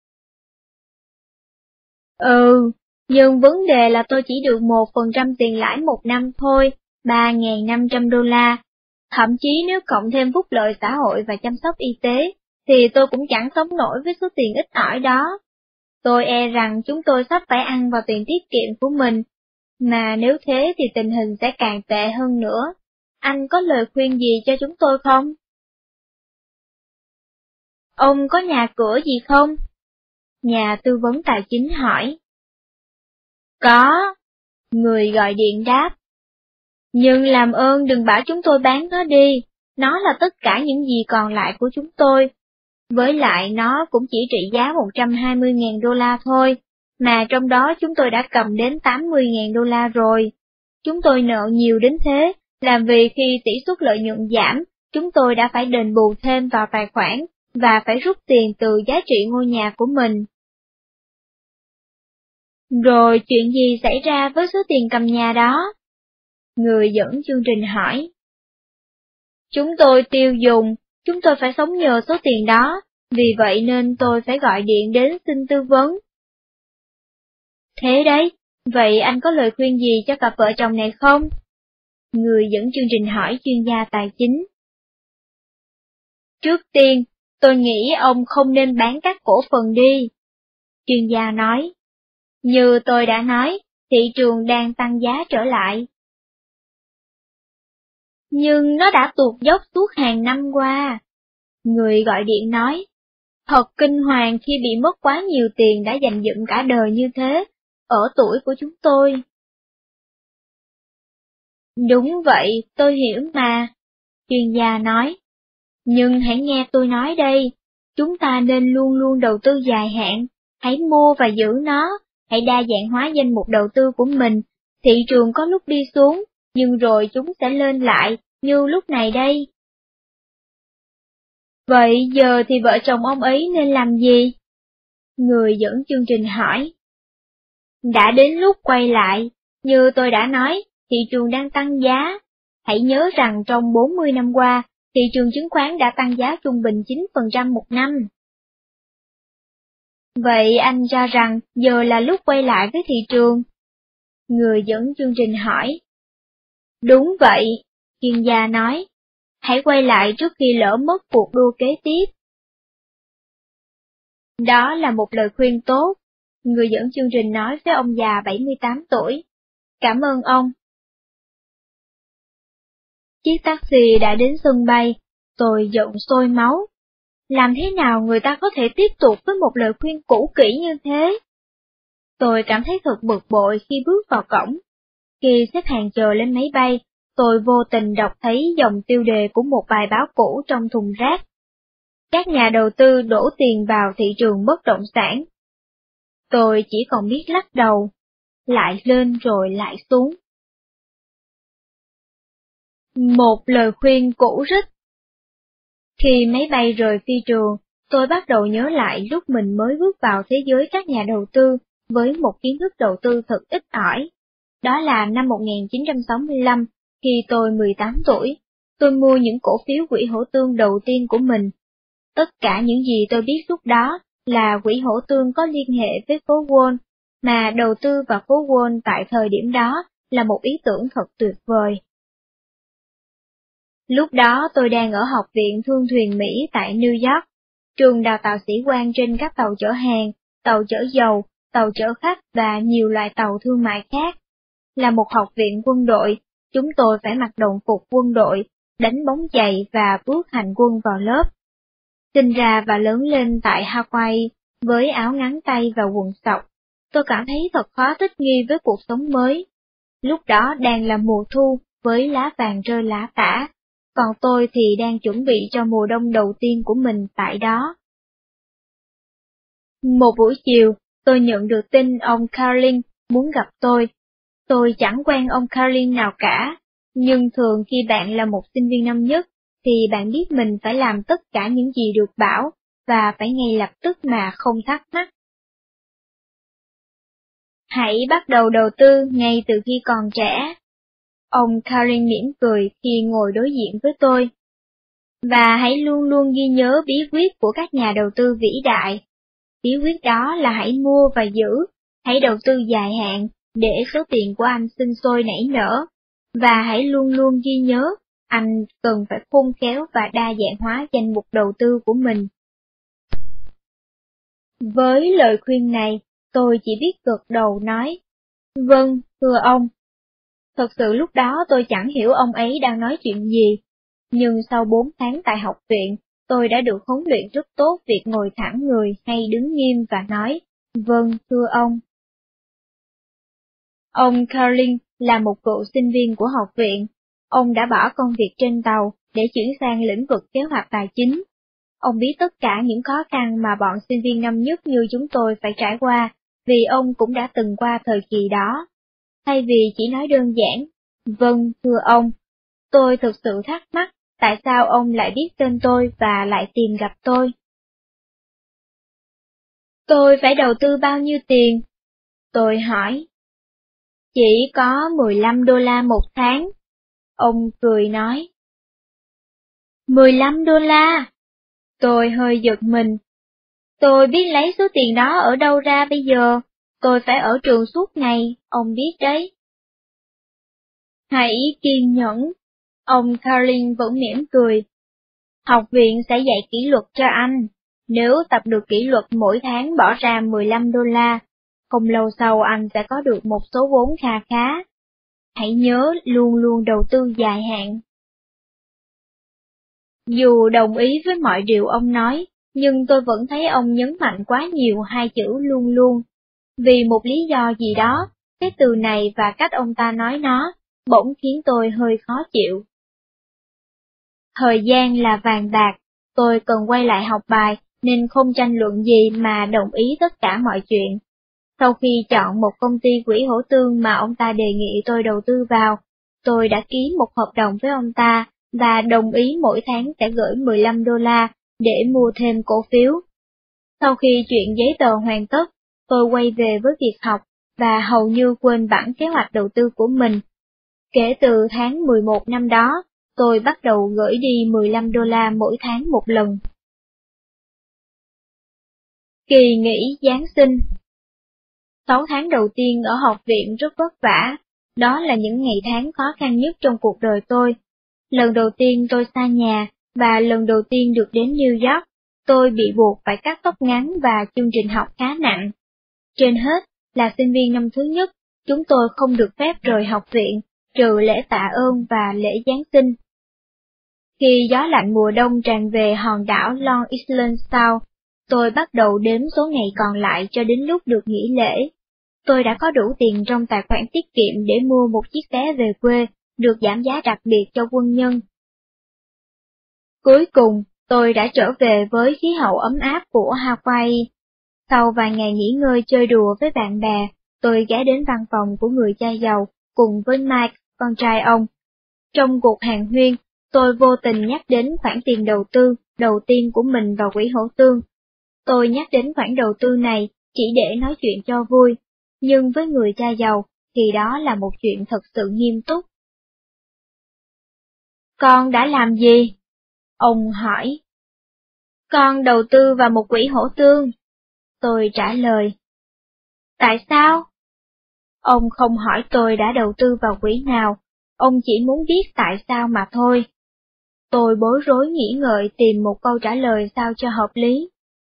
Nhưng vấn đề là tôi chỉ được 1% tiền lãi một năm thôi, $3.500. Thậm chí nếu cộng thêm phúc lợi xã hội và chăm sóc y tế, thì tôi cũng chẳng sống nổi với số tiền ít ỏi đó. Tôi e rằng chúng tôi sắp phải ăn vào tiền tiết kiệm của mình, mà nếu thế thì tình hình sẽ càng tệ hơn nữa. Anh có lời khuyên gì cho chúng tôi không? Ông có nhà cửa gì không? Nhà tư vấn tài chính hỏi. Có, người gọi điện đáp. Nhưng làm ơn đừng bảo chúng tôi bán nó đi, nó là tất cả những gì còn lại của chúng tôi. Với lại nó cũng chỉ trị giá $120.000 thôi, mà trong đó chúng tôi đã cầm đến $80.000 rồi. Chúng tôi nợ nhiều đến thế, là vì khi tỷ suất lợi nhuận giảm, chúng tôi đã phải đền bù thêm vào tài khoản, và phải rút tiền từ giá trị ngôi nhà của mình. Rồi chuyện gì xảy ra với số tiền cầm nhà đó? Người dẫn chương trình hỏi. Chúng tôi tiêu dùng, chúng tôi phải sống nhờ số tiền đó, vì vậy nên tôi phải gọi điện đến xin tư vấn. Thế đấy, vậy anh có lời khuyên gì cho cặp vợ chồng này không? Người dẫn chương trình hỏi chuyên gia tài chính. Trước tiên, tôi nghĩ ông không nên bán các cổ phần đi. Chuyên gia nói. Như tôi đã nói, thị trường đang tăng giá trở lại. Nhưng nó đã tụt dốc suốt hàng năm qua. Người gọi điện nói, thật kinh hoàng khi bị mất quá nhiều tiền đã dành dụm cả đời như thế, ở tuổi của chúng tôi. Đúng vậy, tôi hiểu mà, chuyên gia nói. Nhưng hãy nghe tôi nói đây, chúng ta nên luôn luôn đầu tư dài hạn, hãy mua và giữ nó, hãy đa dạng hóa danh mục đầu tư của mình. Thị trường có lúc đi xuống, nhưng rồi chúng sẽ lên lại, như lúc này đây. Vậy giờ thì vợ chồng ông ấy nên làm gì? Người dẫn chương trình hỏi. Đã đến lúc quay lại, như tôi đã nói, thị trường đang tăng giá. Hãy nhớ rằng trong 40 năm qua, thị trường chứng khoán đã tăng giá trung bình 9% một năm. Vậy anh cho rằng giờ là lúc quay lại với thị trường? Người dẫn chương trình hỏi. Đúng vậy, chuyên gia nói. Hãy quay lại trước khi lỡ mất cuộc đua kế tiếp. Đó là một lời khuyên tốt, người dẫn chương trình nói với ông già 78 tuổi. Cảm ơn ông. Chiếc taxi đã đến sân bay, tôi giận sôi máu. Làm thế nào người ta có thể tiếp tục với một lời khuyên cũ kỹ như thế? Tôi cảm thấy thật bực bội khi bước vào cổng. Khi xếp hàng chờ lên máy bay, tôi vô tình đọc thấy dòng tiêu đề của một bài báo cũ trong thùng rác. Các nhà đầu tư đổ tiền vào thị trường bất động sản. Tôi chỉ còn biết lắc đầu, lại lên rồi lại xuống. Một lời khuyên cũ rích. Khi máy bay rời phi trường, tôi bắt đầu nhớ lại lúc mình mới bước vào thế giới các nhà đầu tư với một kiến thức đầu tư thật ít ỏi. Đó là năm 1965, khi tôi 18 tuổi, tôi mua những cổ phiếu quỹ hỗ tương đầu tiên của mình. Tất cả những gì tôi biết lúc đó là quỹ hỗ tương có liên hệ với phố Wall, mà đầu tư vào phố Wall tại thời điểm đó là một ý tưởng thật tuyệt vời. Lúc đó tôi đang ở Học viện Thương thuyền Mỹ tại New York, trường đào tạo sĩ quan trên các tàu chở hàng, tàu chở dầu, tàu chở khách và nhiều loại tàu thương mại khác. Là một học viện quân đội, chúng tôi phải mặc đồng phục quân đội, đánh bóng giày và bước hành quân vào lớp. Sinh ra và lớn lên tại Hawaii, với áo ngắn tay và quần sọc, tôi cảm thấy thật khó thích nghi với cuộc sống mới. Lúc đó đang là mùa thu, với lá vàng rơi lá tả, còn tôi thì đang chuẩn bị cho mùa đông đầu tiên của mình tại đó. Một buổi chiều, tôi nhận được tin ông Carlin muốn gặp tôi. Tôi chẳng quen ông Carlin nào cả, nhưng thường khi bạn là một sinh viên năm nhất, thì bạn biết mình phải làm tất cả những gì được bảo, và phải ngay lập tức mà không thắc mắc. Hãy bắt đầu đầu tư ngay từ khi còn trẻ. Ông Carlin mỉm cười khi ngồi đối diện với tôi. Và hãy luôn luôn ghi nhớ bí quyết của các nhà đầu tư vĩ đại. Bí quyết đó là hãy mua và giữ, hãy đầu tư dài hạn, để số tiền của anh sinh sôi nảy nở. Và hãy luôn luôn ghi nhớ, anh cần phải khôn khéo và đa dạng hóa danh mục đầu tư của mình. Với lời khuyên này, tôi chỉ biết gật đầu nói, vâng, thưa ông. Thật sự lúc đó tôi chẳng hiểu ông ấy đang nói chuyện gì, nhưng sau 4 tháng tại học viện, tôi đã được huấn luyện rất tốt việc ngồi thẳng người hay đứng nghiêm và nói, vâng, thưa ông. Ông Carlin là một cựu sinh viên của học viện. Ông đã bỏ công việc trên tàu để chuyển sang lĩnh vực kế hoạch tài chính. Ông biết tất cả những khó khăn mà bọn sinh viên năm nhất như chúng tôi phải trải qua, vì ông cũng đã từng qua thời kỳ đó. Thay vì chỉ nói đơn giản, vâng, thưa ông, tôi thực sự thắc mắc tại sao ông lại biết tên tôi và lại tìm gặp tôi. Tôi phải đầu tư bao nhiêu tiền? Tôi hỏi. Chỉ có 15 đô la một tháng. Ông cười nói. 15 đô la? Tôi hơi giật mình. Tôi biết lấy số tiền đó ở đâu ra bây giờ, tôi phải ở trường suốt ngày, ông biết đấy. Hãy kiên nhẫn, ông Carlin vẫn mỉm cười. Học viện sẽ dạy kỷ luật cho anh. Nếu tập được kỷ luật mỗi tháng bỏ ra 15 đô la, không lâu sau anh sẽ có được một số vốn kha khá. Hãy nhớ luôn luôn đầu tư dài hạn. Dù đồng ý với mọi điều ông nói, nhưng tôi vẫn thấy ông nhấn mạnh quá nhiều hai chữ luôn luôn. Vì một lý do gì đó, cái từ này và cách ông ta nói nó, bỗng khiến tôi hơi khó chịu. Thời gian là vàng bạc, tôi cần quay lại học bài, nên không tranh luận gì mà đồng ý tất cả mọi chuyện. Sau khi chọn một công ty quỹ hỗ tương mà ông ta đề nghị tôi đầu tư vào, tôi đã ký một hợp đồng với ông ta, và đồng ý mỗi tháng sẽ gửi $15 để mua thêm cổ phiếu. Sau khi chuyện giấy tờ hoàn tất, tôi quay về với việc học, và hầu như quên bẵng kế hoạch đầu tư của mình. Kể từ tháng 11 năm đó, tôi bắt đầu gửi đi $15 mỗi tháng một lần. Kỳ nghỉ Giáng sinh. 6 tháng đầu tiên ở học viện rất vất vả, đó là những ngày tháng khó khăn nhất trong cuộc đời tôi. Lần đầu tiên tôi xa nhà, và lần đầu tiên được đến New York, tôi bị buộc phải cắt tóc ngắn và chương trình học khá nặng. Trên hết, là sinh viên năm thứ nhất, chúng tôi không được phép rời học viện, trừ lễ tạ ơn và lễ Giáng sinh. Khi gió lạnh mùa đông tràn về hòn đảo Long Island Sound, tôi bắt đầu đếm số ngày còn lại cho đến lúc được nghỉ lễ. Tôi đã có đủ tiền trong tài khoản tiết kiệm để mua một chiếc vé về quê, được giảm giá đặc biệt cho quân nhân. Cuối cùng, tôi đã trở về với khí hậu ấm áp của Hawaii. Sau vài ngày nghỉ ngơi chơi đùa với bạn bè, tôi ghé đến văn phòng của người cha giàu cùng với Mike, con trai ông. Trong cuộc hàn huyên, tôi vô tình nhắc đến khoản tiền đầu tư đầu tiên của mình vào quỹ hỗ tương. Tôi nhắc đến khoản đầu tư này chỉ để nói chuyện cho vui, nhưng với người cha giàu thì đó là một chuyện thật sự nghiêm túc. Con đã làm gì? Ông hỏi. Con đầu tư vào một quỹ hỗ tương. Tôi trả lời. Tại sao? Ông không hỏi tôi đã đầu tư vào quỹ nào, ông chỉ muốn biết tại sao mà thôi. Tôi bối rối nghĩ ngợi tìm một câu trả lời sao cho hợp lý.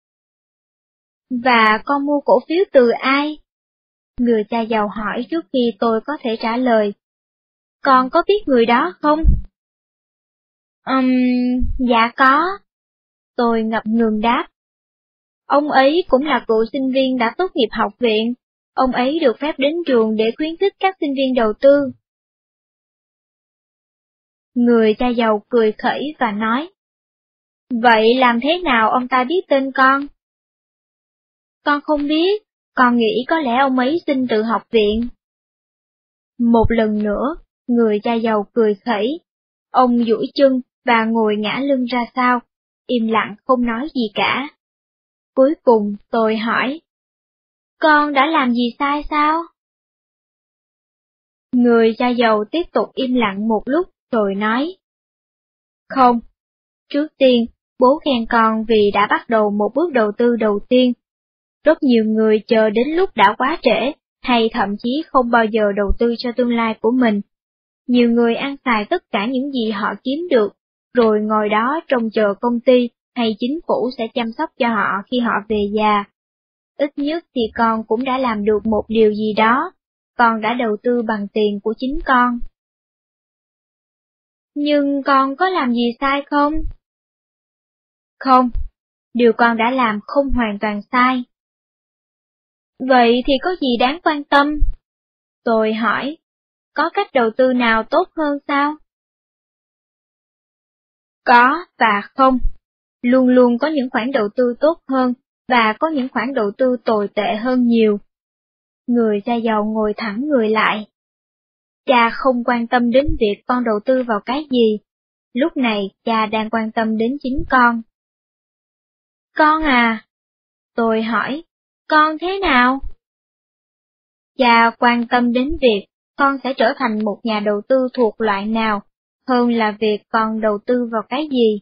Và con mua cổ phiếu từ ai? Người cha giàu hỏi trước khi tôi có thể trả lời. Con có biết người đó không? Dạ có. Tôi ngập ngừng đáp. Ông ấy cũng là cựu sinh viên đã tốt nghiệp học viện. Ông ấy được phép đến trường để khuyến khích các sinh viên đầu tư. Người cha giàu cười khẩy và nói. Vậy làm thế nào ông ta biết tên con? Con không biết, con nghĩ có lẽ ông ấy xin từ học viện. Một lần nữa, người cha giàu cười khẩy. Ông duỗi chân và ngồi ngả lưng ra sau, im lặng không nói gì cả. Cuối cùng tôi hỏi. Con đã làm gì sai sao? Người cha giàu tiếp tục im lặng một lúc rồi nói. Không, trước tiên, bố khen con vì đã bắt đầu một bước đầu tư đầu tiên. Rất nhiều người chờ đến lúc đã quá trễ, hay thậm chí không bao giờ đầu tư cho tương lai của mình. Nhiều người ăn xài tất cả những gì họ kiếm được, rồi ngồi đó trông chờ công ty hay chính phủ sẽ chăm sóc cho họ khi họ về già. Ít nhất thì con cũng đã làm được một điều gì đó, con đã đầu tư bằng tiền của chính con. Nhưng con có làm gì sai không? Không, điều con đã làm không hoàn toàn sai. Vậy thì có gì đáng quan tâm? Tôi hỏi, có cách đầu tư nào tốt hơn sao? Có và không. Luôn luôn có những khoản đầu tư tốt hơn, và có những khoản đầu tư tồi tệ hơn nhiều. Người cha giàu ngồi thẳng người lại. Cha không quan tâm đến việc con đầu tư vào cái gì. Lúc này cha đang quan tâm đến chính con. Con à? Tôi hỏi, con thế nào? Cha quan tâm đến việc con sẽ trở thành một nhà đầu tư thuộc loại nào, hơn là việc con đầu tư vào cái gì.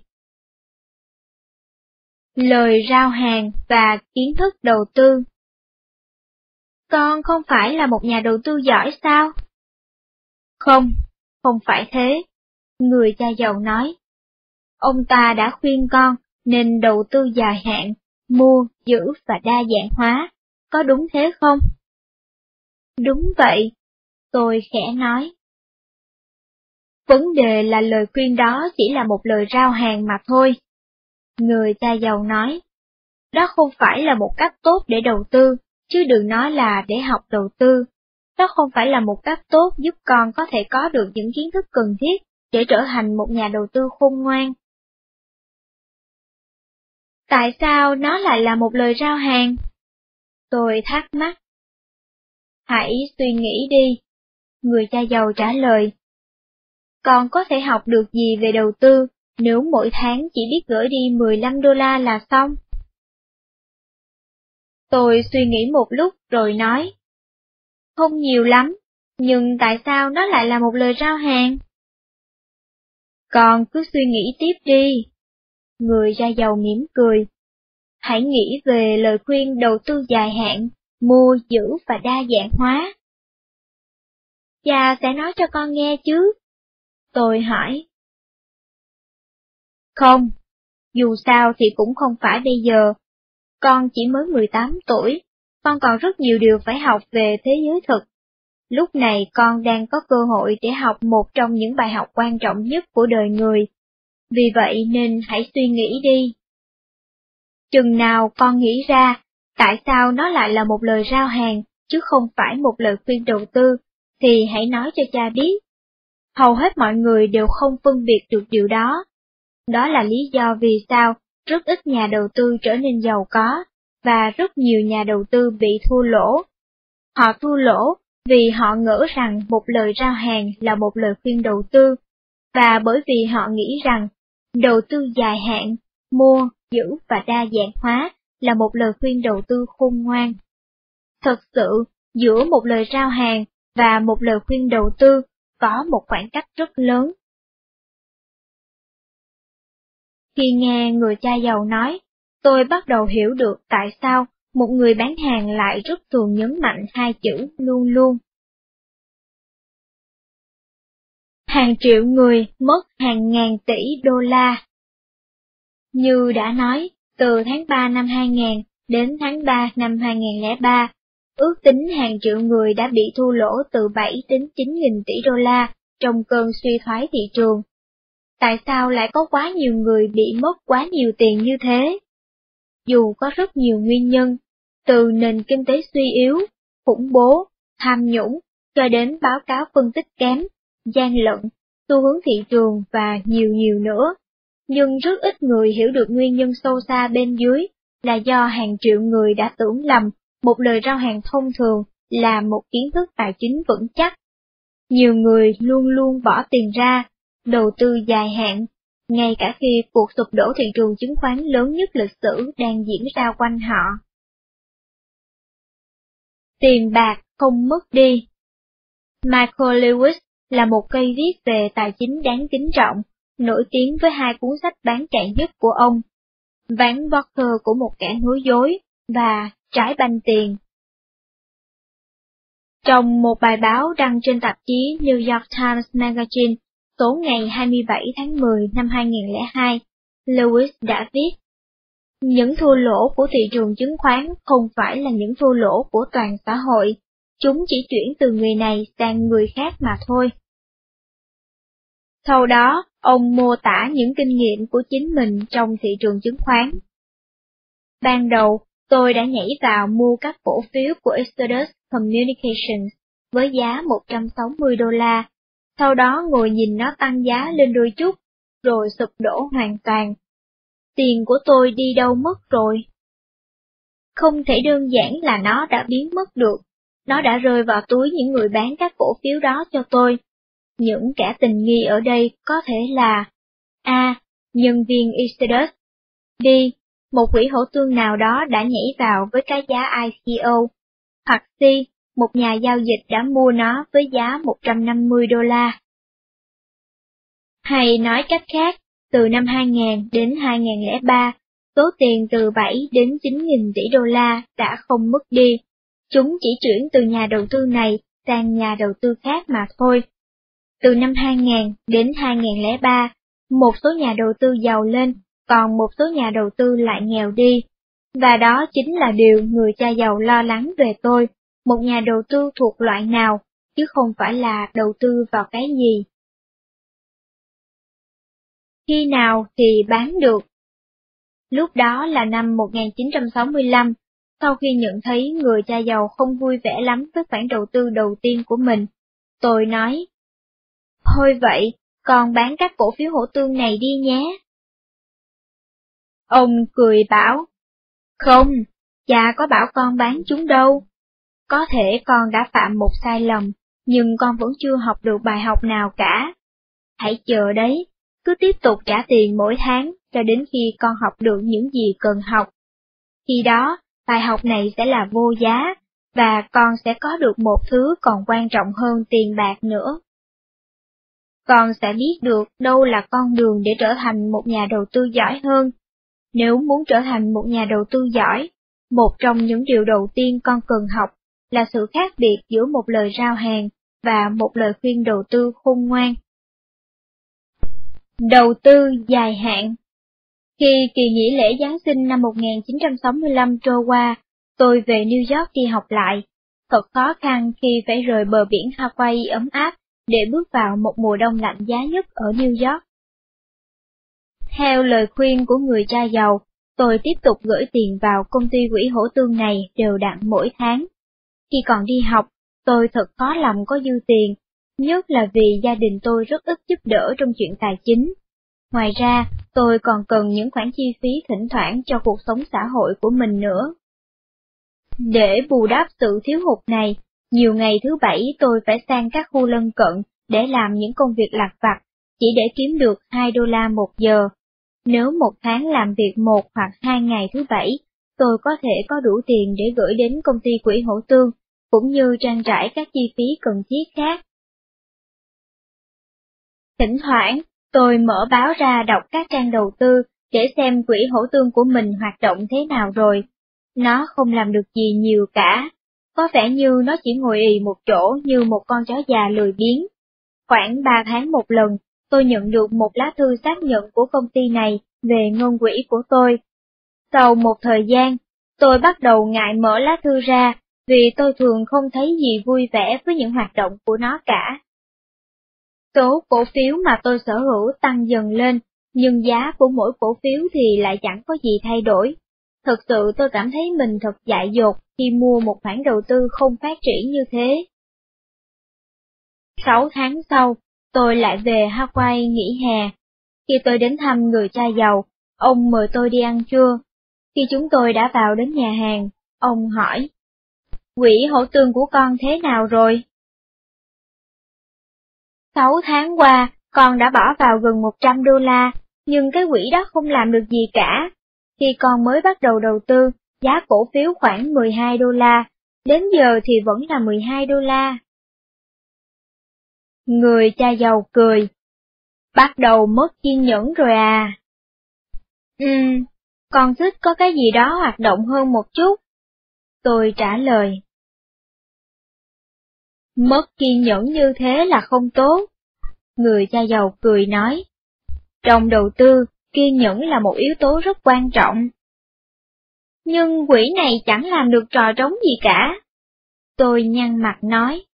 Lời rao hàng và kiến thức đầu tư. Con không phải là một nhà đầu tư giỏi sao? Không, không phải thế. Người cha giàu nói. Ông ta đã khuyên con nên đầu tư dài hạn, mua, giữ và đa dạng hóa. Có đúng thế không? Đúng vậy, tôi khẽ nói. Vấn đề là lời khuyên đó chỉ là một lời rao hàng mà thôi. Người cha giàu nói, đó không phải là một cách tốt để đầu tư, chứ đừng nói là để học đầu tư. Đó không phải là một cách tốt giúp con có thể có được những kiến thức cần thiết để trở thành một nhà đầu tư khôn ngoan. Tại sao nó lại là một lời rao hàng? Tôi thắc mắc. Hãy suy nghĩ đi. Người cha giàu trả lời. Con có thể học được gì về đầu tư nếu mỗi tháng chỉ biết gửi đi $15 là xong? Tôi suy nghĩ một lúc rồi nói. Không nhiều lắm, nhưng tại sao nó lại là một lời rao hàng? Con cứ suy nghĩ tiếp đi. Người cha giàu mỉm cười. Hãy nghĩ về lời khuyên đầu tư dài hạn, mua, giữ và đa dạng hóa. Cha sẽ nói cho con nghe chứ? Tôi hỏi. Không, dù sao thì cũng không phải bây giờ. Con chỉ mới 18 tuổi, con còn rất nhiều điều phải học về thế giới thực. Lúc này con đang có cơ hội để học một trong những bài học quan trọng nhất của đời người. Vì vậy nên hãy suy nghĩ đi. Chừng nào con nghĩ ra, tại sao nó lại là một lời rao hàng, chứ không phải một lời khuyên đầu tư, thì hãy nói cho cha biết. Hầu hết mọi người đều không phân biệt được điều đó. Đó là lý do vì sao rất ít nhà đầu tư trở nên giàu có, và rất nhiều nhà đầu tư bị thua lỗ. Họ thua lỗ vì họ ngỡ rằng một lời rao hàng là một lời khuyên đầu tư, và bởi vì họ nghĩ rằng đầu tư dài hạn, mua, giữ và đa dạng hóa là một lời khuyên đầu tư khôn ngoan. Thật sự, giữa một lời rao hàng và một lời khuyên đầu tư có một khoảng cách rất lớn. Khi nghe người cha giàu nói, tôi bắt đầu hiểu được tại sao một người bán hàng lại rất thường nhấn mạnh hai chữ luôn luôn. Hàng triệu người mất hàng ngàn tỷ đô la. Như đã nói, từ tháng 3 năm 2000 đến tháng 3 năm 2003, ước tính hàng triệu người đã bị thua lỗ từ 7 đến 9.000 tỷ đô la trong cơn suy thoái thị trường. Tại sao lại có quá nhiều người bị mất quá nhiều tiền như thế? Dù có rất nhiều nguyên nhân, từ nền kinh tế suy yếu, khủng bố, tham nhũng, cho đến báo cáo phân tích kém, gian lận, xu hướng thị trường và nhiều nữa. Nhưng rất ít người hiểu được nguyên nhân sâu xa bên dưới là do hàng triệu người đã tưởng lầm một lời rao hàng thông thường là một kiến thức tài chính vững chắc. Nhiều người luôn luôn bỏ tiền ra, đầu tư dài hạn, ngay cả khi cuộc sụp đổ thị trường chứng khoán lớn nhất lịch sử đang diễn ra quanh họ. Tiền bạc không mất đi. Michael Lewis là một cây viết về tài chính đáng kính trọng, nổi tiếng với hai cuốn sách bán chạy nhất của ông, Ván poker của một kẻ nói dối và Trái banh tiền. Trong một bài báo đăng trên tạp chí New York Times Magazine số ngày 27 tháng 10 năm 2002, Lewis đã viết, những thua lỗ của thị trường chứng khoán không phải là những thua lỗ của toàn xã hội, chúng chỉ chuyển từ người này sang người khác mà thôi. Sau đó, ông mô tả những kinh nghiệm của chính mình trong thị trường chứng khoán. Ban đầu, tôi đã nhảy vào mua các cổ phiếu của Exodus Communications với giá $160, sau đó ngồi nhìn nó tăng giá lên đôi chút, rồi sụp đổ hoàn toàn. Tiền của tôi đi đâu mất rồi? Không thể đơn giản là nó đã biến mất được, nó đã rơi vào túi những người bán các cổ phiếu đó cho tôi. Những kẻ tình nghi ở đây có thể là A. Nhân viên Exodus, B. Một quỹ hỗ tương nào đó đã nhảy vào với cái giá ICO, hoặc C. Một nhà giao dịch đã mua nó với giá $150. Hay nói cách khác, từ năm 2000 đến 2003, số tiền từ 7 đến 9.000 tỷ đô la đã không mất đi, chúng chỉ chuyển từ nhà đầu tư này sang nhà đầu tư khác mà thôi. Từ năm 2000 đến 2003, một số nhà đầu tư giàu lên, còn một số nhà đầu tư lại nghèo đi. Và đó chính là điều người cha giàu lo lắng về tôi, một nhà đầu tư thuộc loại nào, chứ không phải là đầu tư vào cái gì. Khi nào thì bán được? Lúc đó là năm 1965, sau khi nhận thấy người cha giàu không vui vẻ lắm với khoản đầu tư đầu tiên của mình, tôi nói, thôi vậy, con bán các cổ phiếu hổ tương này đi nhé. Ông cười bảo, không, cha có bảo con bán chúng đâu. Có thể con đã phạm một sai lầm, nhưng con vẫn chưa học được bài học nào cả. Hãy chờ đấy, cứ tiếp tục trả tiền mỗi tháng cho đến khi con học được những gì cần học. Khi đó, bài học này sẽ là vô giá, và con sẽ có được một thứ còn quan trọng hơn tiền bạc nữa. Con sẽ biết được đâu là con đường để trở thành một nhà đầu tư giỏi hơn. Nếu muốn trở thành một nhà đầu tư giỏi, một trong những điều đầu tiên con cần học là sự khác biệt giữa một lời rao hàng và một lời khuyên đầu tư khôn ngoan. Đầu tư dài hạn. Khi kỳ nghỉ lễ Giáng sinh năm 1965 trôi qua, tôi về New York đi học lại. Thật khó khăn khi phải rời bờ biển Hawaii ấm áp để bước vào một mùa đông lạnh giá nhất ở New York. Theo lời khuyên của người cha giàu, tôi tiếp tục gửi tiền vào công ty quỹ hổ tương này đều đặn mỗi tháng. Khi còn đi học, tôi thật khó lòng có dư tiền, nhất là vì gia đình tôi rất ít giúp đỡ trong chuyện tài chính. Ngoài ra, tôi còn cần những khoản chi phí thỉnh thoảng cho cuộc sống xã hội của mình nữa. Để bù đắp sự thiếu hụt này, nhiều ngày thứ Bảy tôi phải sang các khu lân cận để làm những công việc lặt vặt, chỉ để kiếm được $2 một giờ. Nếu một tháng làm việc 1 hoặc 2 ngày thứ Bảy, tôi có thể có đủ tiền để gửi đến công ty quỹ hổ tương, cũng như trang trải các chi phí cần thiết khác. Thỉnh thoảng, tôi mở báo ra đọc các trang đầu tư để xem quỹ hổ tương của mình hoạt động thế nào rồi. Nó không làm được gì nhiều cả, có vẻ như nó chỉ ngồi ì một chỗ như một con chó già lười biếng. Khoảng 3 tháng một lần, tôi nhận được một lá thư xác nhận của công ty này về ngân quỹ của tôi. Sau một thời gian, tôi bắt đầu ngại mở lá thư ra vì tôi thường không thấy gì vui vẻ với những hoạt động của nó cả. Số cổ phiếu mà tôi sở hữu tăng dần lên, nhưng giá của mỗi cổ phiếu thì lại chẳng có gì thay đổi. Thực sự tôi cảm thấy mình thật dại dột khi mua một khoản đầu tư không phát triển như thế. 6 tháng sau, tôi lại về Hawaii nghỉ hè. Khi tôi đến thăm người cha giàu, ông mời tôi đi ăn trưa. Khi chúng tôi đã vào đến nhà hàng, ông hỏi, quỹ hổ tương của con thế nào rồi? 6 tháng qua, con đã bỏ vào gần $100, nhưng cái quỹ đó không làm được gì cả. Khi con mới bắt đầu đầu tư, giá cổ phiếu khoảng $12, đến giờ thì vẫn là $12. Người cha giàu cười. Bắt đầu mất kiên nhẫn rồi à? Con thích có cái gì đó hoạt động hơn một chút. Tôi trả lời. Mất kiên nhẫn như thế là không tốt. Người cha giàu cười nói. Trong đầu tư, kiên nhẫn là một yếu tố rất quan trọng. Nhưng quỹ này chẳng làm được trò trống gì cả. Tôi nhăn mặt nói.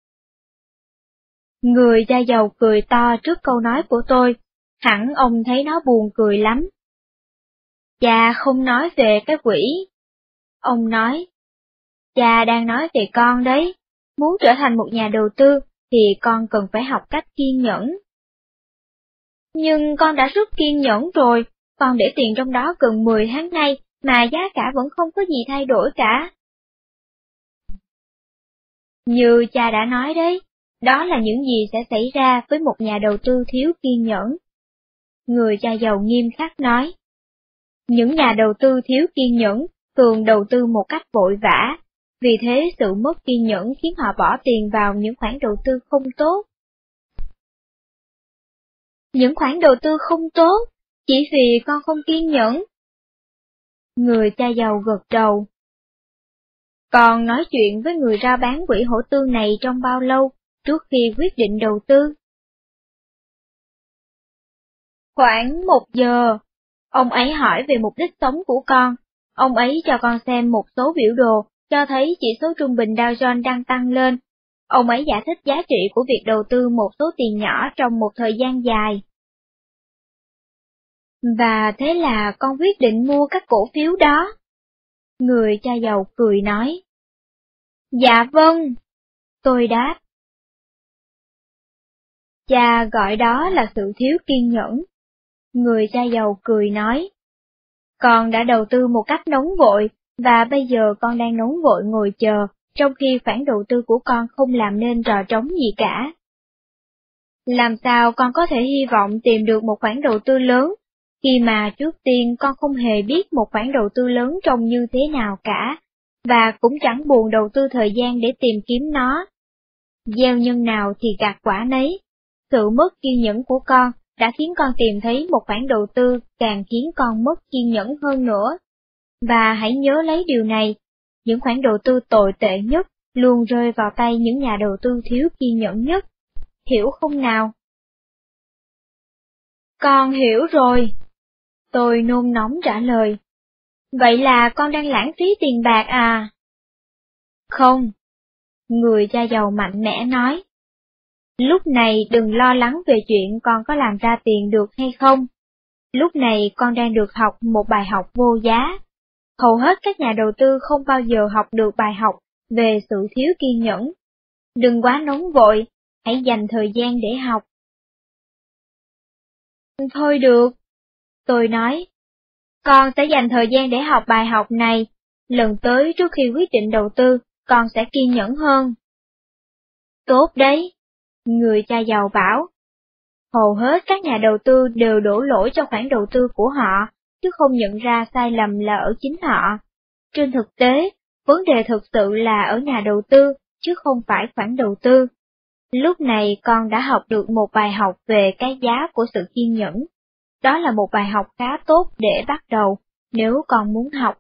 Người cha giàu cười to trước câu nói của tôi, hẳn ông thấy nó buồn cười lắm. Cha không nói về cái quỹ. Ông nói, cha đang nói về con đấy, muốn trở thành một nhà đầu tư thì con cần phải học cách kiên nhẫn. Nhưng con đã rất kiên nhẫn rồi, con để tiền trong đó gần 10 tháng nay mà giá cả vẫn không có gì thay đổi cả. Như cha đã nói đấy, đó là những gì sẽ xảy ra với một nhà đầu tư thiếu kiên nhẫn. Người cha giàu nghiêm khắc nói. Những nhà đầu tư thiếu kiên nhẫn thường đầu tư một cách vội vã, vì thế sự mất kiên nhẫn khiến họ bỏ tiền vào những khoản đầu tư không tốt. Những khoản đầu tư không tốt, chỉ vì con không kiên nhẫn. Người cha giàu gật đầu. Con nói chuyện với người rao bán quỹ hổ tương này trong bao lâu trước khi quyết định đầu tư? Khoảng 1 giờ. Ông ấy hỏi về mục đích sống của con. Ông ấy cho con xem một số biểu đồ cho thấy chỉ số trung bình Dow Jones đang tăng lên. Ông ấy giải thích giá trị của việc đầu tư một số tiền nhỏ trong một thời gian dài. Và thế là con quyết định mua các cổ phiếu đó. Người cha giàu cười nói. Dạ vâng, tôi đáp. Cha gọi đó là sự thiếu kiên nhẫn. Người cha giàu cười nói. Con đã đầu tư một cách nóng vội, và bây giờ con đang nóng vội ngồi chờ, trong khi khoản đầu tư của con không làm nên trò trống gì cả. Làm sao con có thể hy vọng tìm được một khoản đầu tư lớn, khi mà trước tiên con không hề biết một khoản đầu tư lớn trông như thế nào cả, và cũng chẳng buồn đầu tư thời gian để tìm kiếm nó. Gieo nhân nào thì gặt quả nấy. Sự mất kiên nhẫn của con đã khiến con tìm thấy một khoản đầu tư càng khiến con mất kiên nhẫn hơn nữa. Và hãy nhớ lấy điều này, những khoản đầu tư tồi tệ nhất luôn rơi vào tay những nhà đầu tư thiếu kiên nhẫn nhất. Hiểu không nào? Con hiểu rồi. Tôi nôn nóng trả lời. Vậy là con đang lãng phí tiền bạc à? Không. Người cha giàu mạnh mẽ nói. Lúc này đừng lo lắng về chuyện con có làm ra tiền được hay không. Lúc này con đang được học một bài học vô giá. Hầu hết các nhà đầu tư không bao giờ học được bài học về sự thiếu kiên nhẫn. Đừng quá nóng vội, hãy dành thời gian để học. Thôi được, tôi nói. Con sẽ dành thời gian để học bài học này. Lần tới trước khi quyết định đầu tư, con sẽ kiên nhẫn hơn. Tốt đấy, người cha giàu bảo. Hầu hết các nhà đầu tư đều đổ lỗi cho khoản đầu tư của họ, chứ không nhận ra sai lầm là ở chính họ. Trên thực tế, vấn đề thực sự là ở nhà đầu tư, chứ không phải khoản đầu tư. Lúc này con đã học được một bài học về cái giá của sự kiên nhẫn. Đó là một bài học khá tốt để bắt đầu, nếu con muốn học.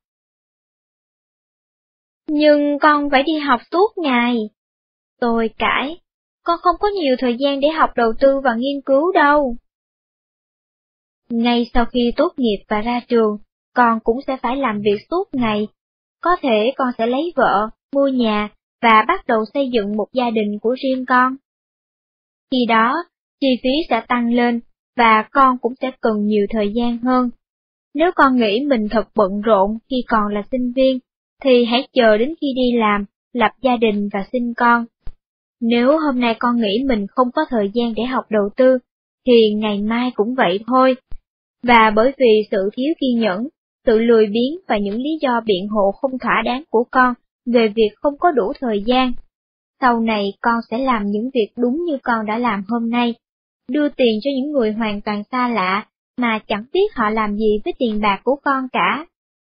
Nhưng con phải đi học suốt ngày. Tôi cãi, con không có nhiều thời gian để học đầu tư và nghiên cứu đâu. Ngay sau khi tốt nghiệp và ra trường, con cũng sẽ phải làm việc suốt ngày. Có thể con sẽ lấy vợ, mua nhà và bắt đầu xây dựng một gia đình của riêng con. Khi đó, chi phí sẽ tăng lên và con cũng sẽ cần nhiều thời gian hơn. Nếu con nghĩ mình thật bận rộn khi còn là sinh viên, thì hãy chờ đến khi đi làm, lập gia đình và sinh con. Nếu hôm nay con nghĩ mình không có thời gian để học đầu tư, thì ngày mai cũng vậy thôi. Và bởi vì sự thiếu kiên nhẫn, sự lười biếng và những lý do biện hộ không thỏa đáng của con về việc không có đủ thời gian, sau này con sẽ làm những việc đúng như con đã làm hôm nay, đưa tiền cho những người hoàn toàn xa lạ mà chẳng biết họ làm gì với tiền bạc của con cả.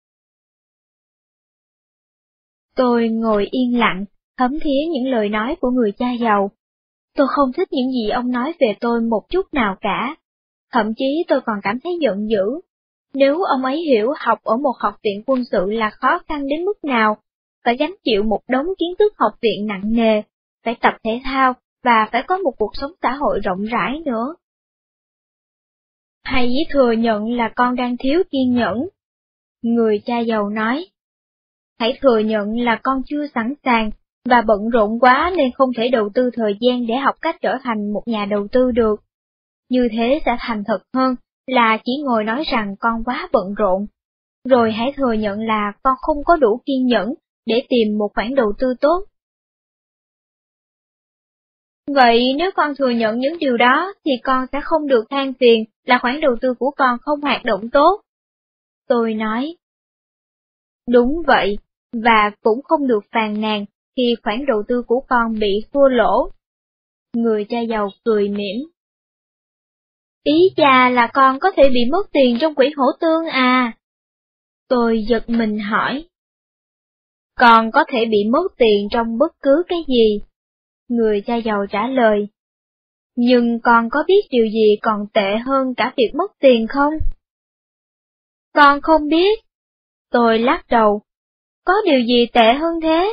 Tôi ngồi yên lặng, thấm thía những lời nói của người cha giàu. Tôi không thích những gì ông nói về tôi một chút nào cả. Thậm chí tôi còn cảm thấy giận dữ. Nếu ông ấy hiểu học ở một học viện quân sự là khó khăn đến mức nào, phải gánh chịu một đống kiến thức học viện nặng nề, phải tập thể thao và phải có một cuộc sống xã hội rộng rãi nữa. Hãy thừa nhận là con đang thiếu kiên nhẫn. Người cha giàu nói. Hãy thừa nhận là con chưa sẵn sàng và bận rộn quá nên không thể đầu tư thời gian để học cách trở thành một nhà đầu tư được. Như thế sẽ thành thật hơn là chỉ ngồi nói rằng con quá bận rộn. Rồi hãy thừa nhận là con không có đủ kiên nhẫn để tìm một khoản đầu tư tốt. Vậy nếu con thừa nhận những điều đó thì con sẽ không được than phiền là khoản đầu tư của con không hoạt động tốt. Tôi nói. Đúng vậy, và cũng không được phàn nàn khi khoản đầu tư của con bị thua lỗ. Người cha giàu cười mỉm. Ý cha là con có thể bị mất tiền trong quỹ hỗ tương à? Tôi giật mình hỏi. Con có thể bị mất tiền trong bất cứ cái gì. Người cha giàu trả lời. Nhưng con có biết điều gì còn tệ hơn cả việc mất tiền không? Con không biết. Tôi lắc đầu. Có điều gì tệ hơn thế?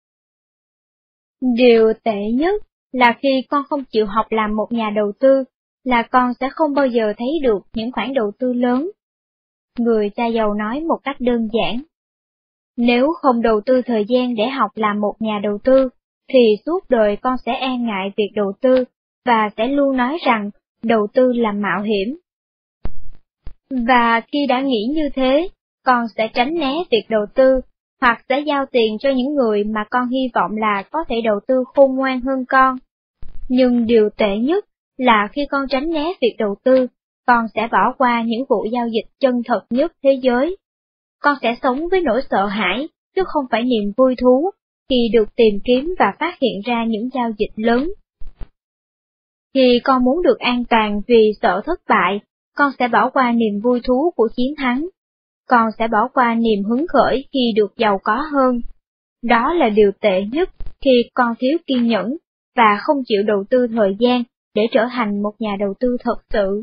Điều tệ nhất là khi con không chịu học làm một nhà đầu tư, là con sẽ không bao giờ thấy được những khoản đầu tư lớn. Người cha giàu nói một cách đơn giản. Nếu không đầu tư thời gian để học làm một nhà đầu tư, thì suốt đời con sẽ e ngại việc đầu tư, và sẽ luôn nói rằng đầu tư là mạo hiểm. Và khi đã nghĩ như thế, con sẽ tránh né việc đầu tư, hoặc sẽ giao tiền cho những người mà con hy vọng là có thể đầu tư khôn ngoan hơn con. Nhưng điều tệ nhất là khi con tránh né việc đầu tư, con sẽ bỏ qua những vụ giao dịch chân thật nhất thế giới. Con sẽ sống với nỗi sợ hãi, chứ không phải niềm vui thú, khi được tìm kiếm và phát hiện ra những giao dịch lớn. Khi con muốn được an toàn vì sợ thất bại, con sẽ bỏ qua niềm vui thú của chiến thắng. Con sẽ bỏ qua niềm hứng khởi khi được giàu có hơn. Đó là điều tệ nhất khi con thiếu kiên nhẫn và không chịu đầu tư thời gian để trở thành một nhà đầu tư thật sự.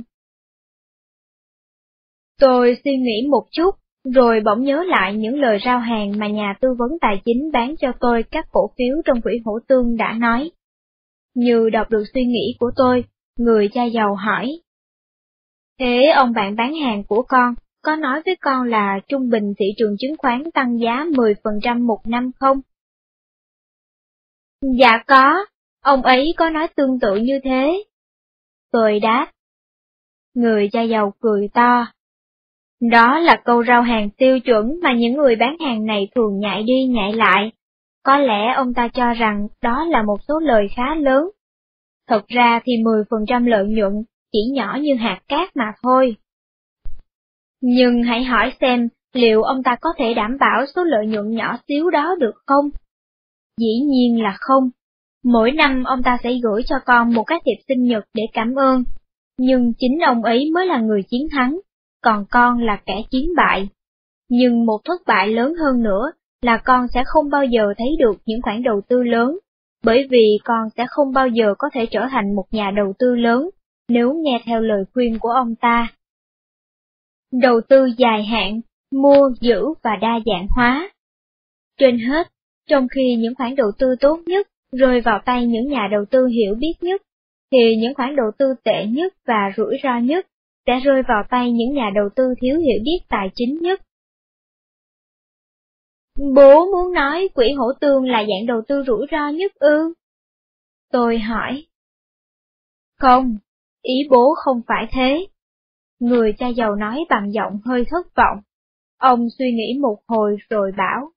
Tôi suy nghĩ một chút, rồi bỗng nhớ lại những lời rao hàng mà nhà tư vấn tài chính bán cho tôi các cổ phiếu trong quỹ hỗ tương đã nói. Như đọc được suy nghĩ của tôi, người cha giàu hỏi: "Thế ông bạn bán hàng của con có nói với con là trung bình thị trường chứng khoán tăng giá 10% một năm không?" "Dạ có, ông ấy có nói tương tự như thế." Tôi đáp. Người cha giàu cười to. Đó là câu rao hàng tiêu chuẩn mà những người bán hàng này thường nhại đi nhại lại. Có lẽ ông ta cho rằng đó là một số lời khá lớn. Thật ra thì 10% lợi nhuận chỉ nhỏ như hạt cát mà thôi. Nhưng hãy hỏi xem liệu ông ta có thể đảm bảo số lợi nhuận nhỏ xíu đó được không? Dĩ nhiên là không. Mỗi năm ông ta sẽ gửi cho con một cái thiệp sinh nhật để cảm ơn. Nhưng chính ông ấy mới là người chiến thắng, còn con là kẻ chiến bại. Nhưng một thất bại lớn hơn nữa là con sẽ không bao giờ thấy được những khoản đầu tư lớn, bởi vì con sẽ không bao giờ có thể trở thành một nhà đầu tư lớn nếu nghe theo lời khuyên của ông ta. Đầu tư dài hạn, mua, giữ và đa dạng hóa. Trên hết, trong khi những khoản đầu tư tốt nhất rơi vào tay những nhà đầu tư hiểu biết nhất, thì những khoản đầu tư tệ nhất và rủi ro nhất sẽ rơi vào tay những nhà đầu tư thiếu hiểu biết tài chính nhất. Bố muốn nói quỹ hỗ tương là dạng đầu tư rủi ro nhất ư? Tôi hỏi. Không, ý bố không phải thế. Người cha giàu nói bằng giọng hơi thất vọng. Ông suy nghĩ một hồi rồi bảo.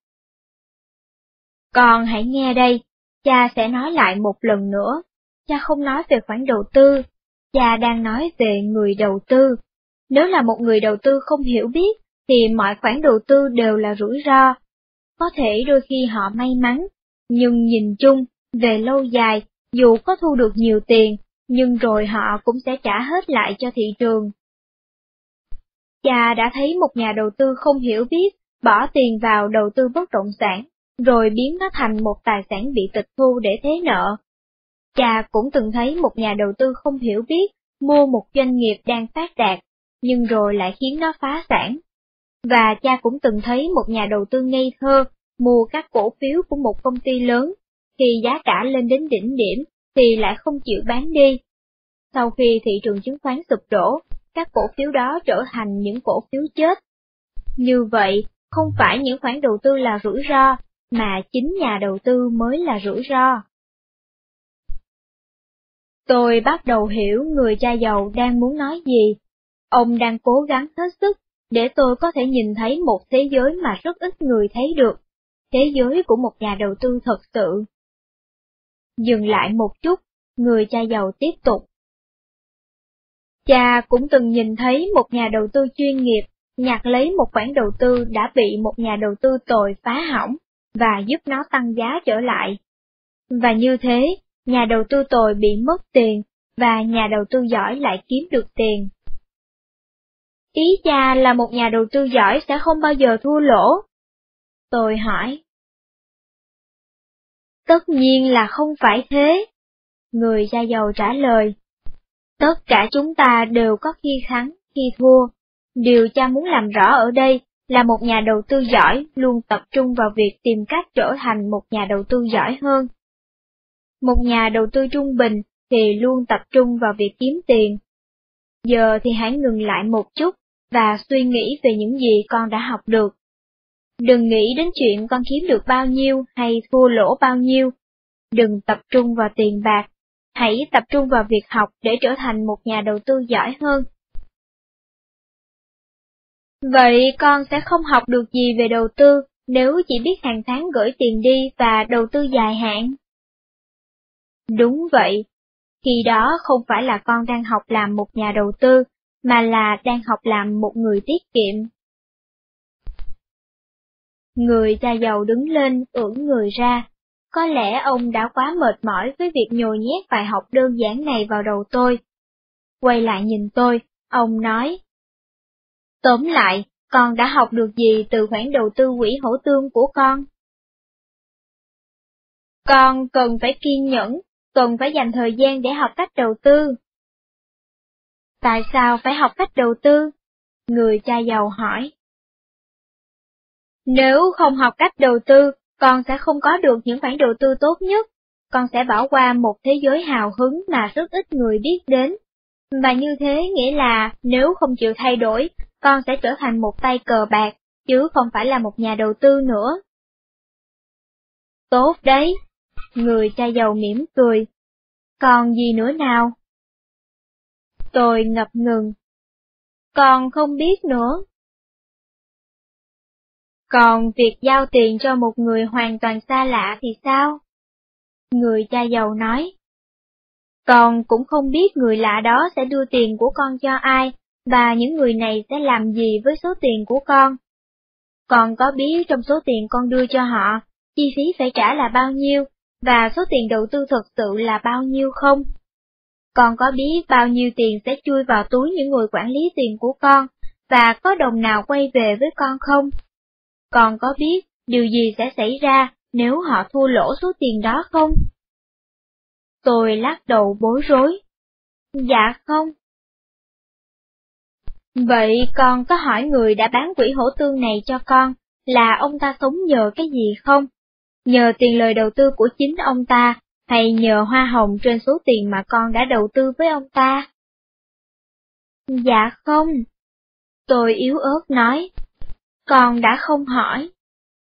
Con hãy nghe đây, cha sẽ nói lại một lần nữa. Cha không nói về khoản đầu tư, cha đang nói về người đầu tư. Nếu là một người đầu tư không hiểu biết, thì mọi khoản đầu tư đều là rủi ro. Có thể đôi khi họ may mắn, nhưng nhìn chung, về lâu dài, dù có thu được nhiều tiền, nhưng rồi họ cũng sẽ trả hết lại cho thị trường. Cha đã thấy một nhà đầu tư không hiểu biết, bỏ tiền vào đầu tư bất động sản, rồi biến nó thành một tài sản bị tịch thu để thế nợ. Cha cũng từng thấy một nhà đầu tư không hiểu biết, mua một doanh nghiệp đang phát đạt, nhưng rồi lại khiến nó phá sản. Và cha cũng từng thấy một nhà đầu tư ngây thơ, mua các cổ phiếu của một công ty lớn, khi giá cả lên đến đỉnh điểm, thì lại không chịu bán đi. Sau khi thị trường chứng khoán sụp đổ, các cổ phiếu đó trở thành những cổ phiếu chết. Như vậy, không phải những khoản đầu tư là rủi ro, mà chính nhà đầu tư mới là rủi ro. Tôi bắt đầu hiểu người cha giàu đang muốn nói gì. Ông đang cố gắng hết sức để tôi có thể nhìn thấy một thế giới mà rất ít người thấy được, thế giới của một nhà đầu tư thật sự. Dừng lại một chút, người cha giàu tiếp tục. Cha cũng từng nhìn thấy một nhà đầu tư chuyên nghiệp nhặt lấy một khoản đầu tư đã bị một nhà đầu tư tồi phá hỏng, và giúp nó tăng giá trở lại. Và như thế, nhà đầu tư tồi bị mất tiền, và nhà đầu tư giỏi lại kiếm được tiền. Ý cha là một nhà đầu tư giỏi sẽ không bao giờ thua lỗ? Tôi hỏi. Tất nhiên là không phải thế. Người cha giàu trả lời. Tất cả chúng ta đều có khi thắng, khi thua. Điều cha muốn làm rõ ở đây là một nhà đầu tư giỏi luôn tập trung vào việc tìm cách trở thành một nhà đầu tư giỏi hơn. Một nhà đầu tư trung bình thì luôn tập trung vào việc kiếm tiền. Giờ thì hãy ngừng lại một chút và suy nghĩ về những gì con đã học được. Đừng nghĩ đến chuyện con kiếm được bao nhiêu hay thua lỗ bao nhiêu. Đừng tập trung vào tiền bạc, hãy tập trung vào việc học để trở thành một nhà đầu tư giỏi hơn. Vậy con sẽ không học được gì về đầu tư nếu chỉ biết hàng tháng gửi tiền đi và đầu tư dài hạn. Đúng vậy, khi đó không phải là con đang học làm một nhà đầu tư, mà là đang học làm một người tiết kiệm. Người cha giàu đứng lên ưỡn người ra. Có lẽ ông đã quá mệt mỏi với việc nhồi nhét bài học đơn giản này vào đầu tôi. Quay lại nhìn tôi, ông nói. Tóm lại, con đã học được gì từ khoản đầu tư quỹ hỗ tương của con? Con cần phải kiên nhẫn, cần phải dành thời gian để học cách đầu tư. Tại sao phải học cách đầu tư? Người cha giàu hỏi. Nếu không học cách đầu tư, con sẽ không có được những khoản đầu tư tốt nhất. Con sẽ bỏ qua một thế giới hào hứng mà rất ít người biết đến. Và như thế nghĩa là nếu không chịu thay đổi, con sẽ trở thành một tay cờ bạc, chứ không phải là một nhà đầu tư nữa. Tốt đấy, người cha giàu mỉm cười. Còn gì nữa nào? Tôi ngập ngừng. Con không biết nữa. Còn việc giao tiền cho một người hoàn toàn xa lạ thì sao? Người cha giàu nói. Con cũng không biết người lạ đó sẽ đưa tiền của con cho ai, và những người này sẽ làm gì với số tiền của con. Con có biết trong số tiền con đưa cho họ, chi phí phải trả là bao nhiêu, và số tiền đầu tư thực sự là bao nhiêu không? Con có biết bao nhiêu tiền sẽ chui vào túi những người quản lý tiền của con, và có đồng nào quay về với con không? Con có biết điều gì sẽ xảy ra nếu họ thua lỗ số tiền đó không? Tôi lắc đầu bối rối. Dạ không. Vậy con có hỏi người đã bán quỹ hỗ tương này cho con là ông ta sống nhờ cái gì không? Nhờ tiền lời đầu tư của chính ông ta, hay nhờ hoa hồng trên số tiền mà con đã đầu tư với ông ta? Dạ không. Tôi yếu ớt nói. Con đã không hỏi.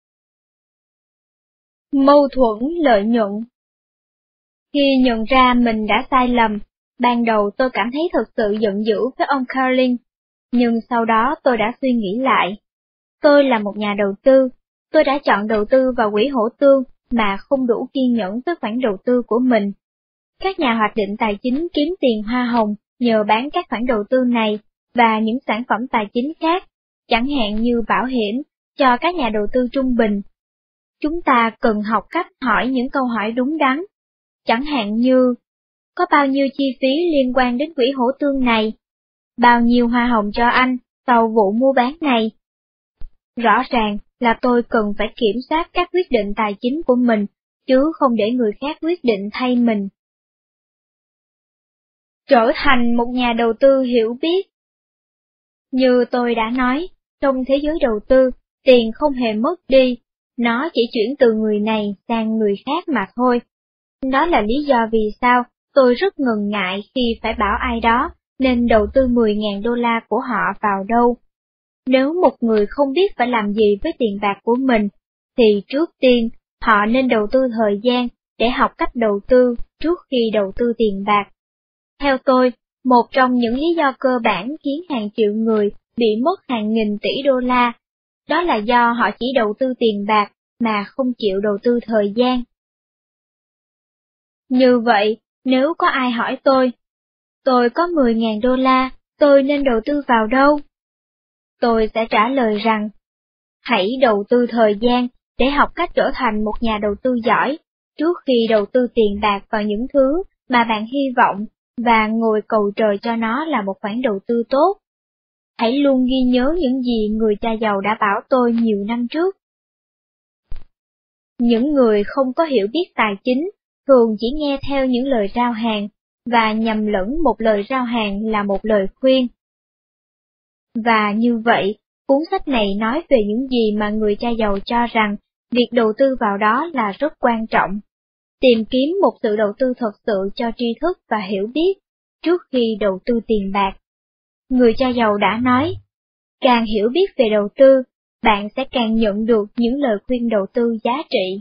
Mâu thuẫn lợi nhuận. Khi nhận ra mình đã sai lầm, ban đầu tôi cảm thấy thật sự giận dữ với ông Carling, nhưng sau đó tôi đã suy nghĩ lại. Tôi là một nhà đầu tư, tôi đã chọn đầu tư vào quỹ hỗ tương mà không đủ kiên nhẫn với khoản đầu tư của mình. Các nhà hoạch định tài chính kiếm tiền hoa hồng nhờ bán các khoản đầu tư này và những sản phẩm tài chính khác, chẳng hạn như bảo hiểm, cho các nhà đầu tư trung bình. Chúng ta cần học cách hỏi những câu hỏi đúng đắn, chẳng hạn như, có bao nhiêu chi phí liên quan đến quỹ hỗ tương này? Bao nhiêu hoa hồng cho anh sau vụ mua bán này? Rõ ràng là tôi cần phải kiểm soát các quyết định tài chính của mình, chứ không để người khác quyết định thay mình. Trở thành một nhà đầu tư hiểu biết. Như tôi đã nói, trong thế giới đầu tư, tiền không hề mất đi, nó chỉ chuyển từ người này sang người khác mà thôi. Đó là lý do vì sao tôi rất ngần ngại khi phải bảo ai đó nên đầu tư 10.000 đô la của họ vào đâu. Nếu một người không biết phải làm gì với tiền bạc của mình, thì trước tiên họ nên đầu tư thời gian để học cách đầu tư trước khi đầu tư tiền bạc. Theo tôi, một trong những lý do cơ bản khiến hàng triệu người bị mất hàng nghìn tỷ đô la, đó là do họ chỉ đầu tư tiền bạc mà không chịu đầu tư thời gian. Như vậy, nếu có ai hỏi tôi có 10.000 đô la, tôi nên đầu tư vào đâu? Tôi sẽ trả lời rằng, hãy đầu tư thời gian để học cách trở thành một nhà đầu tư giỏi, trước khi đầu tư tiền bạc vào những thứ mà bạn hy vọng và ngồi cầu trời cho nó là một khoản đầu tư tốt. Hãy luôn ghi nhớ những gì người cha giàu đã bảo tôi nhiều năm trước. Những người không có hiểu biết tài chính thường chỉ nghe theo những lời rao hàng, và nhầm lẫn một lời rao hàng là một lời khuyên. Và như vậy, cuốn sách này nói về những gì mà người cha giàu cho rằng việc đầu tư vào đó là rất quan trọng. Tìm kiếm một sự đầu tư thật sự cho tri thức và hiểu biết, trước khi đầu tư tiền bạc. Người cha giàu đã nói, càng hiểu biết về đầu tư, bạn sẽ càng nhận được những lời khuyên đầu tư giá trị.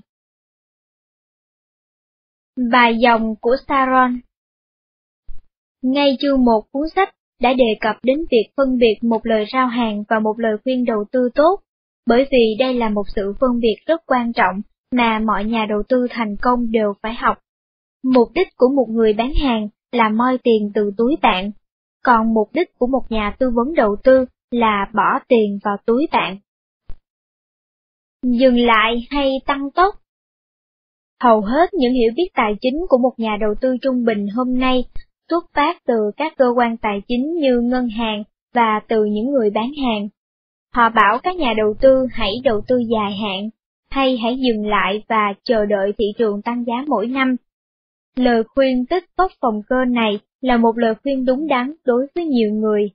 Vài dòng của Sharon. Ngay chương 1 cuốn sách đã đề cập đến việc phân biệt một lời rao hàng và một lời khuyên đầu tư tốt, bởi vì đây là một sự phân biệt rất quan trọng mà mọi nhà đầu tư thành công đều phải học. Mục đích của một người bán hàng là moi tiền từ túi bạn, còn mục đích của một nhà tư vấn đầu tư là bỏ tiền vào túi bạn. Dừng lại hay tăng tốc? Hầu hết những hiểu biết tài chính của một nhà đầu tư trung bình hôm nay xuất phát từ các cơ quan tài chính như ngân hàng và từ những người bán hàng. Họ bảo các nhà đầu tư hãy đầu tư dài hạn, hay hãy dừng lại và chờ đợi thị trường tăng giá mỗi năm. Lời khuyên tích cóp phòng cơ này là một lời khuyên đúng đắn đối với nhiều người.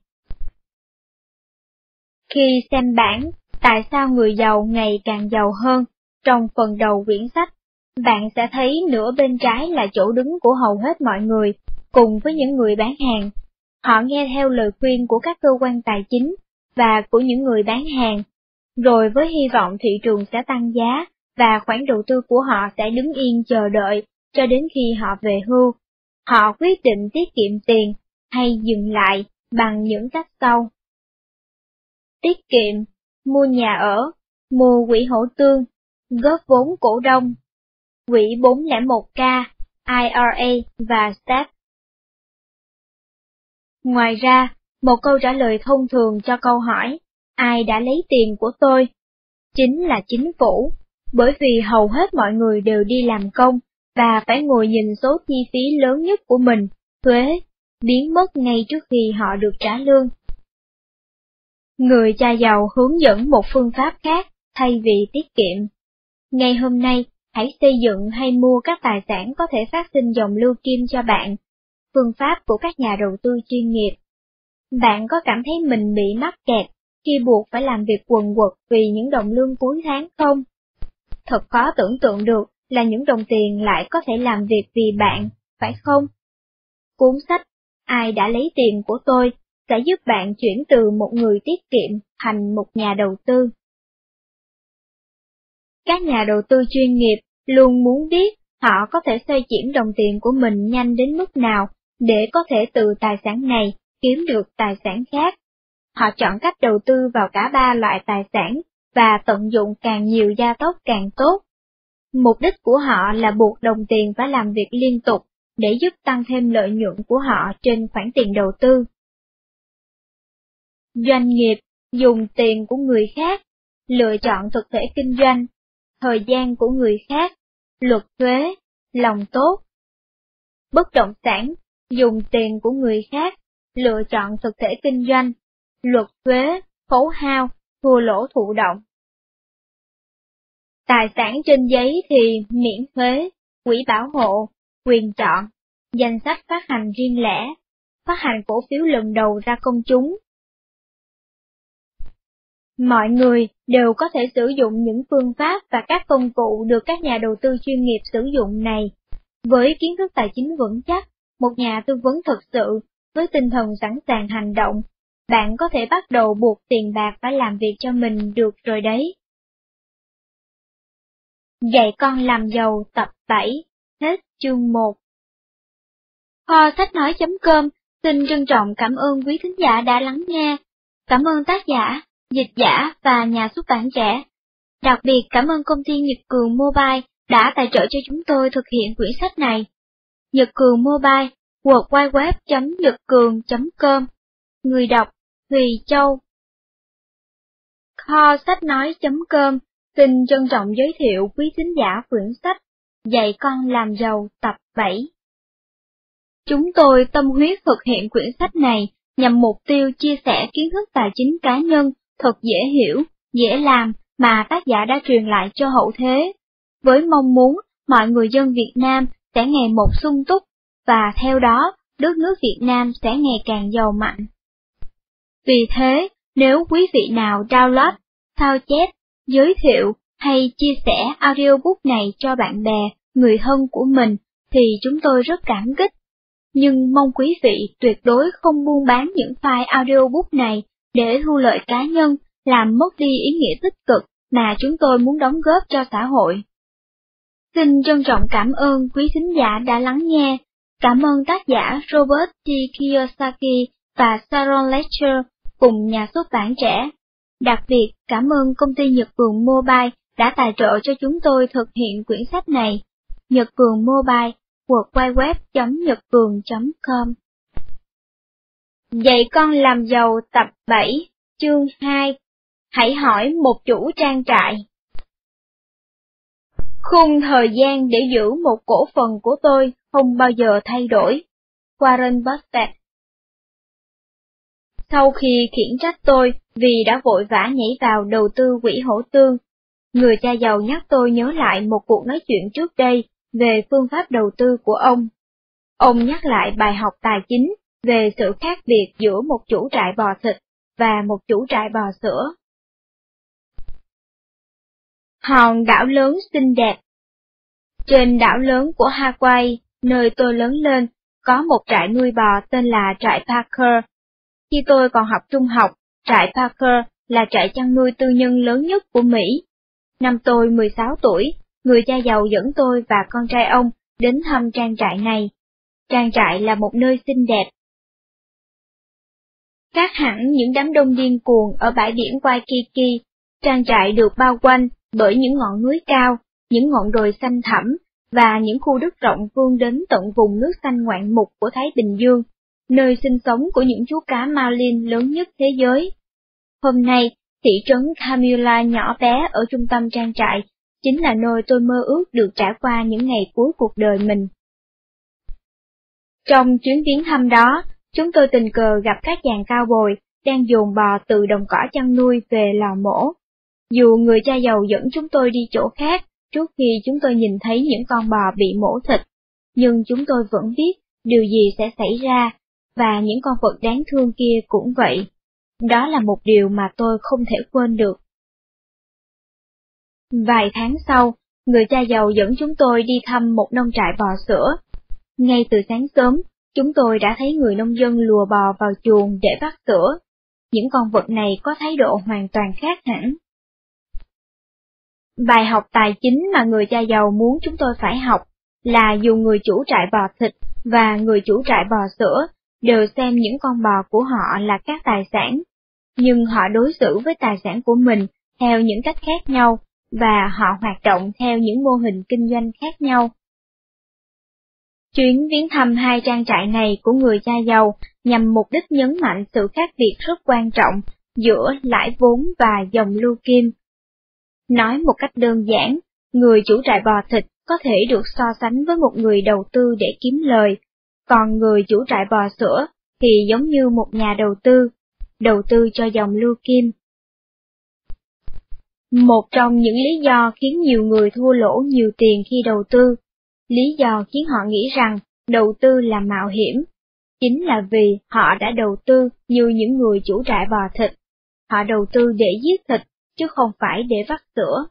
Khi xem bảng Tại sao người giàu ngày càng giàu hơn, trong phần đầu quyển sách, bạn sẽ thấy nửa bên trái là chỗ đứng của hầu hết mọi người, cùng với những người bán hàng. Họ nghe theo lời khuyên của các cơ quan tài chính và của những người bán hàng, rồi với hy vọng thị trường sẽ tăng giá và khoản đầu tư của họ sẽ đứng yên chờ đợi cho đến khi họ về hưu. Họ quyết định tiết kiệm tiền hay dừng lại bằng những cách sau. Tiết kiệm, mua nhà ở, mua quỹ hỗ tương, góp vốn cổ đông, quỹ 401k, IRA và SEP. Ngoài ra, một câu trả lời thông thường cho câu hỏi, ai đã lấy tiền của tôi? Chính là chính phủ, bởi vì hầu hết mọi người đều đi làm công, và phải ngồi nhìn số chi phí lớn nhất của mình, thuế, biến mất ngay trước khi họ được trả lương. Người cha giàu hướng dẫn một phương pháp khác thay vì tiết kiệm. Ngày hôm nay, hãy xây dựng hay mua các tài sản có thể phát sinh dòng lưu kim cho bạn. Phương pháp của các nhà đầu tư chuyên nghiệp. Bạn có cảm thấy mình bị mắc kẹt khi buộc phải làm việc quần quật vì những đồng lương cuối tháng không? Thật khó tưởng tượng được là những đồng tiền lại có thể làm việc vì bạn, phải không? Cuốn sách Ai đã lấy tiền của tôi sẽ giúp bạn chuyển từ một người tiết kiệm thành một nhà đầu tư. Các nhà đầu tư chuyên nghiệp luôn muốn biết họ có thể xoay chuyển đồng tiền của mình nhanh đến mức nào để có thể từ tài sản này kiếm được tài sản khác. Họ chọn cách đầu tư vào cả ba loại tài sản và tận dụng càng nhiều gia tốc càng tốt. Mục đích của họ là buộc đồng tiền phải làm việc liên tục để giúp tăng thêm lợi nhuận của họ trên khoản tiền đầu tư. Doanh nghiệp dùng tiền của người khác, lựa chọn thực thể kinh doanh, thời gian của người khác, luật thuế, lòng tốt. Bất động sản dùng tiền của người khác, lựa chọn thực thể kinh doanh, luật thuế, khấu hao, thua lỗ thụ động. Tài sản trên giấy thì miễn thuế, quỹ bảo hộ, quyền chọn, danh sách phát hành riêng lẻ, phát hành cổ phiếu lần đầu ra công chúng. Mọi người đều có thể sử dụng những phương pháp và các công cụ được các nhà đầu tư chuyên nghiệp sử dụng này. Với kiến thức tài chính vững chắc, một nhà tư vấn thực sự, với tinh thần sẵn sàng hành động, bạn có thể bắt đầu buộc tiền bạc phải làm việc cho mình được rồi đấy. Dạy con làm giàu tập 7, hết chương 1. Kho sách nói.com xin trân trọng cảm ơn quý thính giả đã lắng nghe. Cảm ơn tác giả, dịch giả và nhà xuất bản trẻ. Đặc biệt cảm ơn công ty Nhật Cường Mobile đã tài trợ cho chúng tôi thực hiện quyển sách này. Nhật Cường Mobile, www.nhậtcường.com. Người đọc, Thùy Châu. Kho sách nói.com xin trân trọng giới thiệu quý thính giả quyển sách Dạy con làm giàu tập 7. Chúng tôi tâm huyết thực hiện quyển sách này nhằm mục tiêu chia sẻ kiến thức tài chính cá nhân thật dễ hiểu, dễ làm mà tác giả đã truyền lại cho hậu thế, với mong muốn mọi người dân Việt Nam sẽ ngày một sung túc, và theo đó, đất nước Việt Nam sẽ ngày càng giàu mạnh. Vì thế, nếu quý vị nào download, sao chép, giới thiệu hay chia sẻ audiobook này cho bạn bè, người thân của mình, thì chúng tôi rất cảm kích. Nhưng mong quý vị tuyệt đối không buôn bán những file audiobook này để thu lợi cá nhân, làm mất đi ý nghĩa tích cực mà chúng tôi muốn đóng góp cho xã hội. Xin trân trọng cảm ơn quý thính giả đã lắng nghe. Cảm ơn tác giả Robert T. Kiyosaki và Sharon Lecter cùng nhà xuất bản trẻ. Đặc biệt cảm ơn công ty Nhật Cường Mobile đã tài trợ cho chúng tôi thực hiện quyển sách này. Nhật Cường Mobile, www.nhậtcường.com. Dạy con làm giàu tập 7, chương 2. Hãy hỏi một chủ trang trại. Khung thời gian để giữ một cổ phần của tôi không bao giờ thay đổi. Warren Buffett. Sau khi khiển trách tôi vì đã vội vã nhảy vào đầu tư quỹ hỗ tương, người cha giàu nhắc tôi nhớ lại một cuộc nói chuyện trước đây về phương pháp đầu tư của ông. Ông nhắc lại bài học tài chính về sự khác biệt giữa một chủ trại bò thịt và một chủ trại bò sữa. Hòn đảo lớn xinh đẹp. Trên đảo lớn của Hawaii, nơi tôi lớn lên, có một trại nuôi bò tên là trại Parker. Khi tôi còn học trung học, trại Parker là trại chăn nuôi tư nhân lớn nhất của Mỹ. Năm tôi 16 tuổi, người cha giàu dẫn tôi và con trai ông đến thăm trang trại này. Trang trại là một nơi xinh đẹp. Khác hẳn những đám đông điên cuồng ở bãi biển Waikiki, trang trại được bao quanh bởi những ngọn núi cao, những ngọn đồi xanh thẳm, và những khu đất rộng vươn đến tận vùng nước xanh ngoạn mục của Thái Bình Dương, nơi sinh sống của những chú cá marlin lớn nhất thế giới. Hôm nay, thị trấn Camilla nhỏ bé ở trung tâm trang trại, chính là nơi tôi mơ ước được trải qua những ngày cuối cuộc đời mình. Trong chuyến viếng thăm đó, chúng tôi tình cờ gặp các chàng cao bồi đang dồn bò từ đồng cỏ chăn nuôi về lò mổ. Dù người cha giàu dẫn chúng tôi đi chỗ khác trước khi chúng tôi nhìn thấy những con bò bị mổ thịt, nhưng chúng tôi vẫn biết điều gì sẽ xảy ra, và những con vật đáng thương kia cũng vậy. Đó là một điều mà tôi không thể quên được. Vài tháng sau, người cha giàu dẫn chúng tôi đi thăm một nông trại bò sữa. Ngay từ sáng sớm, chúng tôi đã thấy người nông dân lùa bò vào chuồng để vắt sữa. Những con vật này có thái độ hoàn toàn khác hẳn. Bài học tài chính mà người cha giàu muốn chúng tôi phải học là dù người chủ trại bò thịt và người chủ trại bò sữa đều xem những con bò của họ là các tài sản, nhưng họ đối xử với tài sản của mình theo những cách khác nhau, và họ hoạt động theo những mô hình kinh doanh khác nhau. Chuyến viếng thăm hai trang trại này của người cha giàu nhằm mục đích nhấn mạnh sự khác biệt rất quan trọng giữa lãi vốn và dòng lưu kim. Nói một cách đơn giản, người chủ trại bò thịt có thể được so sánh với một người đầu tư để kiếm lời, còn người chủ trại bò sữa thì giống như một nhà đầu tư cho dòng lưu kim. Một trong những lý do khiến nhiều người thua lỗ nhiều tiền khi đầu tư, lý do khiến họ nghĩ rằng đầu tư là mạo hiểm, chính là vì họ đã đầu tư như những người chủ trại bò thịt. Họ đầu tư để giết thịt, chứ không phải để vắt sữa.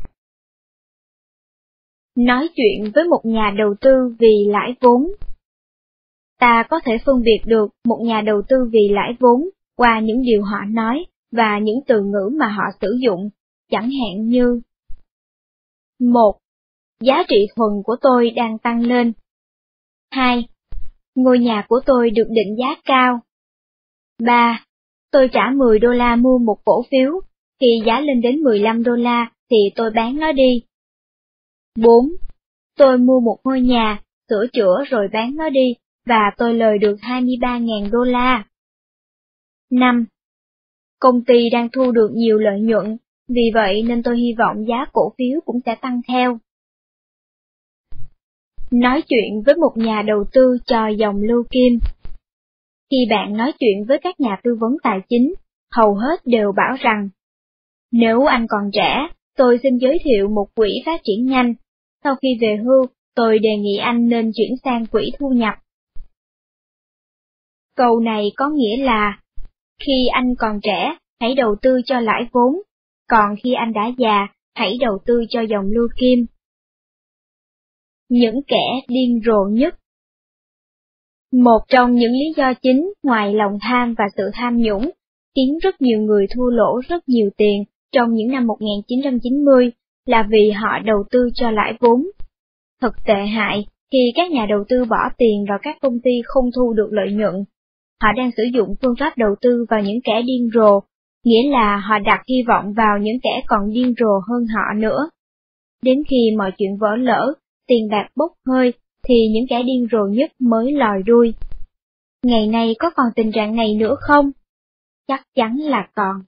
Nói chuyện với một nhà đầu tư vì lãi vốn. Ta có thể phân biệt được một nhà đầu tư vì lãi vốn qua những điều họ nói và những từ ngữ mà họ sử dụng, chẳng hạn như: 1. Giá trị thuần của tôi đang tăng lên. 2. Ngôi nhà của tôi được định giá cao. 3. Tôi trả 10 đô la mua một cổ phiếu, khi giá lên đến 15 đô la thì tôi bán nó đi. 4. Tôi mua một ngôi nhà, sửa chữa rồi bán nó đi, và tôi lời được 23.000 đô la. 5. Công ty đang thu được nhiều lợi nhuận, vì vậy nên tôi hy vọng giá cổ phiếu cũng sẽ tăng theo. Nói chuyện với một nhà đầu tư cho dòng lưu kim. Khi bạn nói chuyện với các nhà tư vấn tài chính, hầu hết đều bảo rằng: nếu anh còn trẻ, tôi xin giới thiệu một quỹ phát triển nhanh. Sau khi về hưu, tôi đề nghị anh nên chuyển sang quỹ thu nhập. Câu này có nghĩa là, khi anh còn trẻ, hãy đầu tư cho lãi vốn, còn khi anh đã già, hãy đầu tư cho dòng lưu kim. Những kẻ điên rồ nhất. Một trong những lý do chính ngoài lòng tham và sự tham nhũng, khiến rất nhiều người thua lỗ rất nhiều tiền trong những năm 1990 là vì họ đầu tư cho lãi vốn. Thật tệ hại khi các nhà đầu tư bỏ tiền vào các công ty không thu được lợi nhuận. Họ đang sử dụng phương pháp đầu tư vào những kẻ điên rồ, nghĩa là họ đặt hy vọng vào những kẻ còn điên rồ hơn họ nữa. Đến khi mọi chuyện vỡ lỡ, tiền bạc bốc hơi, thì những kẻ điên rồ nhất mới lòi đuôi. Ngày nay có còn tình trạng này nữa không? Chắc chắn là còn.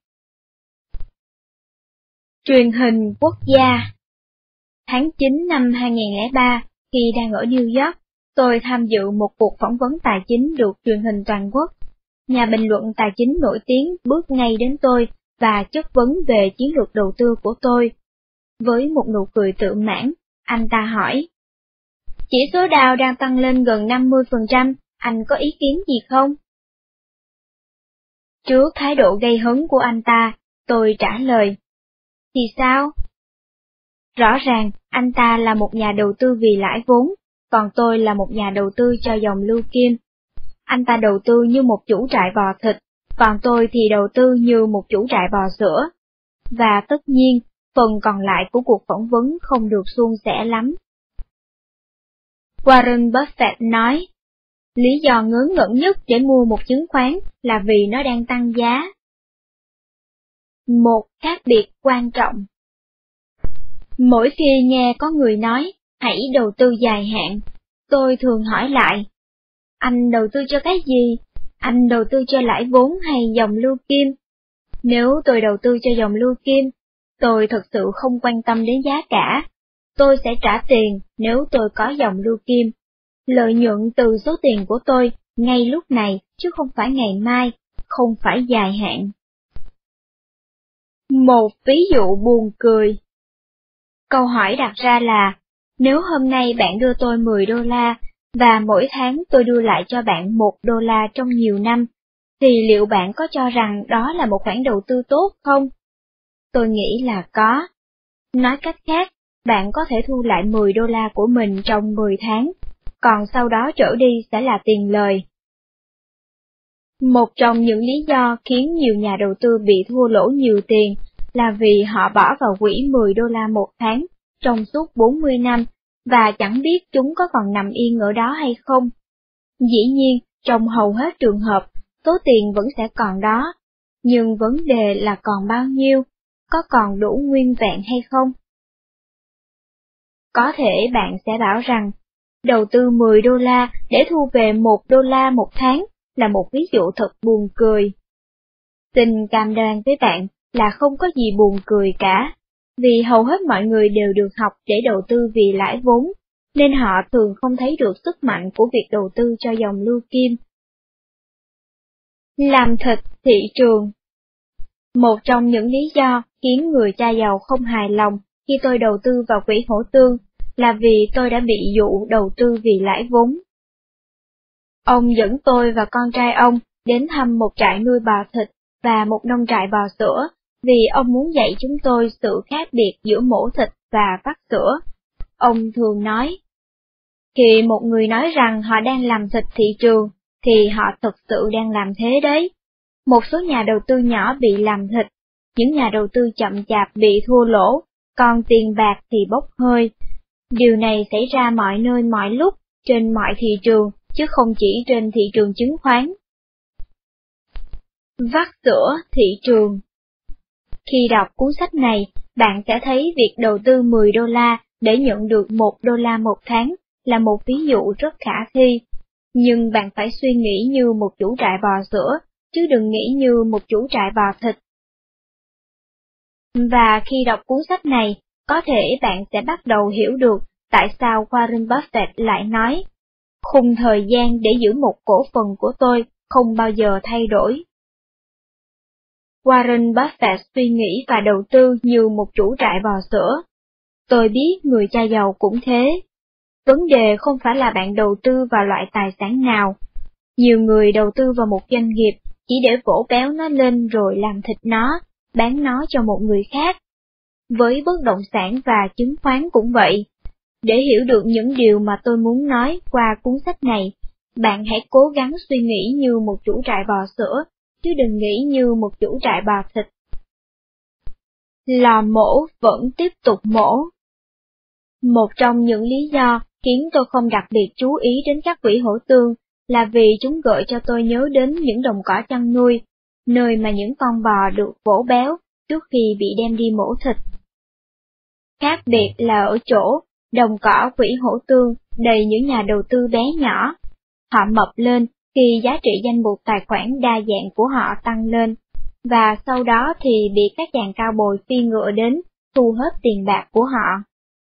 Truyền hình quốc gia. Tháng 9 năm 2003, khi đang ở New York, tôi tham dự một cuộc phỏng vấn tài chính được truyền hình toàn quốc. Nhà bình luận tài chính nổi tiếng bước ngay đến tôi và chất vấn về chiến lược đầu tư của tôi. Với một nụ cười tự mãn, anh ta hỏi: "Chỉ số Dow đang tăng lên gần 50%, anh có ý kiến gì không?" Trước thái độ gây hấn của anh ta, tôi trả lời: "Thì sao?" Rõ ràng, anh ta là một nhà đầu tư vì lãi vốn, còn tôi là một nhà đầu tư cho dòng lưu kim. Anh ta đầu tư như một chủ trại bò thịt, còn tôi thì đầu tư như một chủ trại bò sữa. Và tất nhiên, phần còn lại của cuộc phỏng vấn không được suôn sẻ lắm. Warren Buffett nói, lý do ngớ ngẩn nhất để mua một chứng khoán là vì nó đang tăng giá. Một khác biệt quan trọng. Mỗi khi nghe có người nói, hãy đầu tư dài hạn, tôi thường hỏi lại, anh đầu tư cho cái gì? Anh đầu tư cho lãi vốn hay dòng lưu kim? Nếu tôi đầu tư cho dòng lưu kim, tôi thật sự không quan tâm đến giá cả. Tôi sẽ trả tiền nếu tôi có dòng lưu kim. Lợi nhuận từ số tiền của tôi ngay lúc này chứ không phải ngày mai, không phải dài hạn. Một ví dụ buồn cười. Câu hỏi đặt ra là, nếu hôm nay bạn đưa tôi 10 đô la, và mỗi tháng tôi đưa lại cho bạn 1 đô la trong nhiều năm, thì liệu bạn có cho rằng đó là một khoản đầu tư tốt không? Tôi nghĩ là có. Nói cách khác, bạn có thể thu lại 10 đô la của mình trong 10 tháng, còn sau đó trở đi sẽ là tiền lời. Một trong những lý do khiến nhiều nhà đầu tư bị thua lỗ nhiều tiền là vì họ bỏ vào quỹ 10 đô la một tháng trong suốt 40 năm và chẳng biết chúng có còn nằm yên ở đó hay không. Dĩ nhiên, trong hầu hết trường hợp, số tiền vẫn sẽ còn đó, nhưng vấn đề là còn bao nhiêu, có còn đủ nguyên vẹn hay không? Có thể bạn sẽ bảo rằng, đầu tư 10 đô la để thu về 1 đô la một tháng là một ví dụ thật buồn cười. Xin cam đoan với bạn là không có gì buồn cười cả, vì hầu hết mọi người đều được học để đầu tư vì lãi vốn, nên họ thường không thấy được sức mạnh của việc đầu tư cho dòng lưu kim. Làm thịt thị trường. Một trong những lý do khiến người cha giàu không hài lòng khi tôi đầu tư vào quỹ hổ tương là vì tôi đã bị dụ đầu tư vì lãi vốn. Ông dẫn tôi và con trai ông đến thăm một trại nuôi bò thịt và một nông trại bò sữa, vì ông muốn dạy chúng tôi sự khác biệt giữa mổ thịt và vắt sữa. Ông thường nói, khi một người nói rằng họ đang làm thịt thị trường, thì họ thực sự đang làm thế đấy. Một số nhà đầu tư nhỏ bị làm thịt, những nhà đầu tư chậm chạp bị thua lỗ, còn tiền bạc thì bốc hơi. Điều này xảy ra mọi nơi mọi lúc, trên mọi thị trường, chứ không chỉ trên thị trường chứng khoán. Vắt sữa thị trường. Khi đọc cuốn sách này, bạn sẽ thấy việc đầu tư 10 đô la để nhận được 1 đô la một tháng là một ví dụ rất khả thi. Nhưng bạn phải suy nghĩ như một chủ trại bò sữa, chứ đừng nghĩ như một chủ trại bò thịt. Và khi đọc cuốn sách này, có thể bạn sẽ bắt đầu hiểu được tại sao Warren Buffett lại nói, khung thời gian để giữ một cổ phần của tôi không bao giờ thay đổi. Warren Buffett suy nghĩ và đầu tư như một chủ trại bò sữa. Tôi biết người cha giàu cũng thế. Vấn đề không phải là bạn đầu tư vào loại tài sản nào. Nhiều người đầu tư vào một doanh nghiệp chỉ để vỗ béo nó lên rồi làm thịt nó, bán nó cho một người khác. Với bất động sản và chứng khoán cũng vậy. Để hiểu được những điều mà tôi muốn nói qua cuốn sách này, bạn hãy cố gắng suy nghĩ như một chủ trại bò sữa, chứ đừng nghĩ như một chủ trại bò thịt. Lò mổ vẫn tiếp tục mổ. Một trong những lý do khiến tôi không đặc biệt chú ý đến các quỷ hổ tương là vì chúng gợi cho tôi nhớ đến những đồng cỏ chăn nuôi, nơi mà những con bò được vỗ béo trước khi bị đem đi mổ thịt. Khác biệt là ở chỗ, đồng cỏ quỷ hổ tương đầy những nhà đầu tư bé nhỏ. Họ mập lên khi giá trị danh mục tài khoản đa dạng của họ tăng lên, và sau đó thì bị các chàng cao bồi phi ngựa đến, thu hết tiền bạc của họ.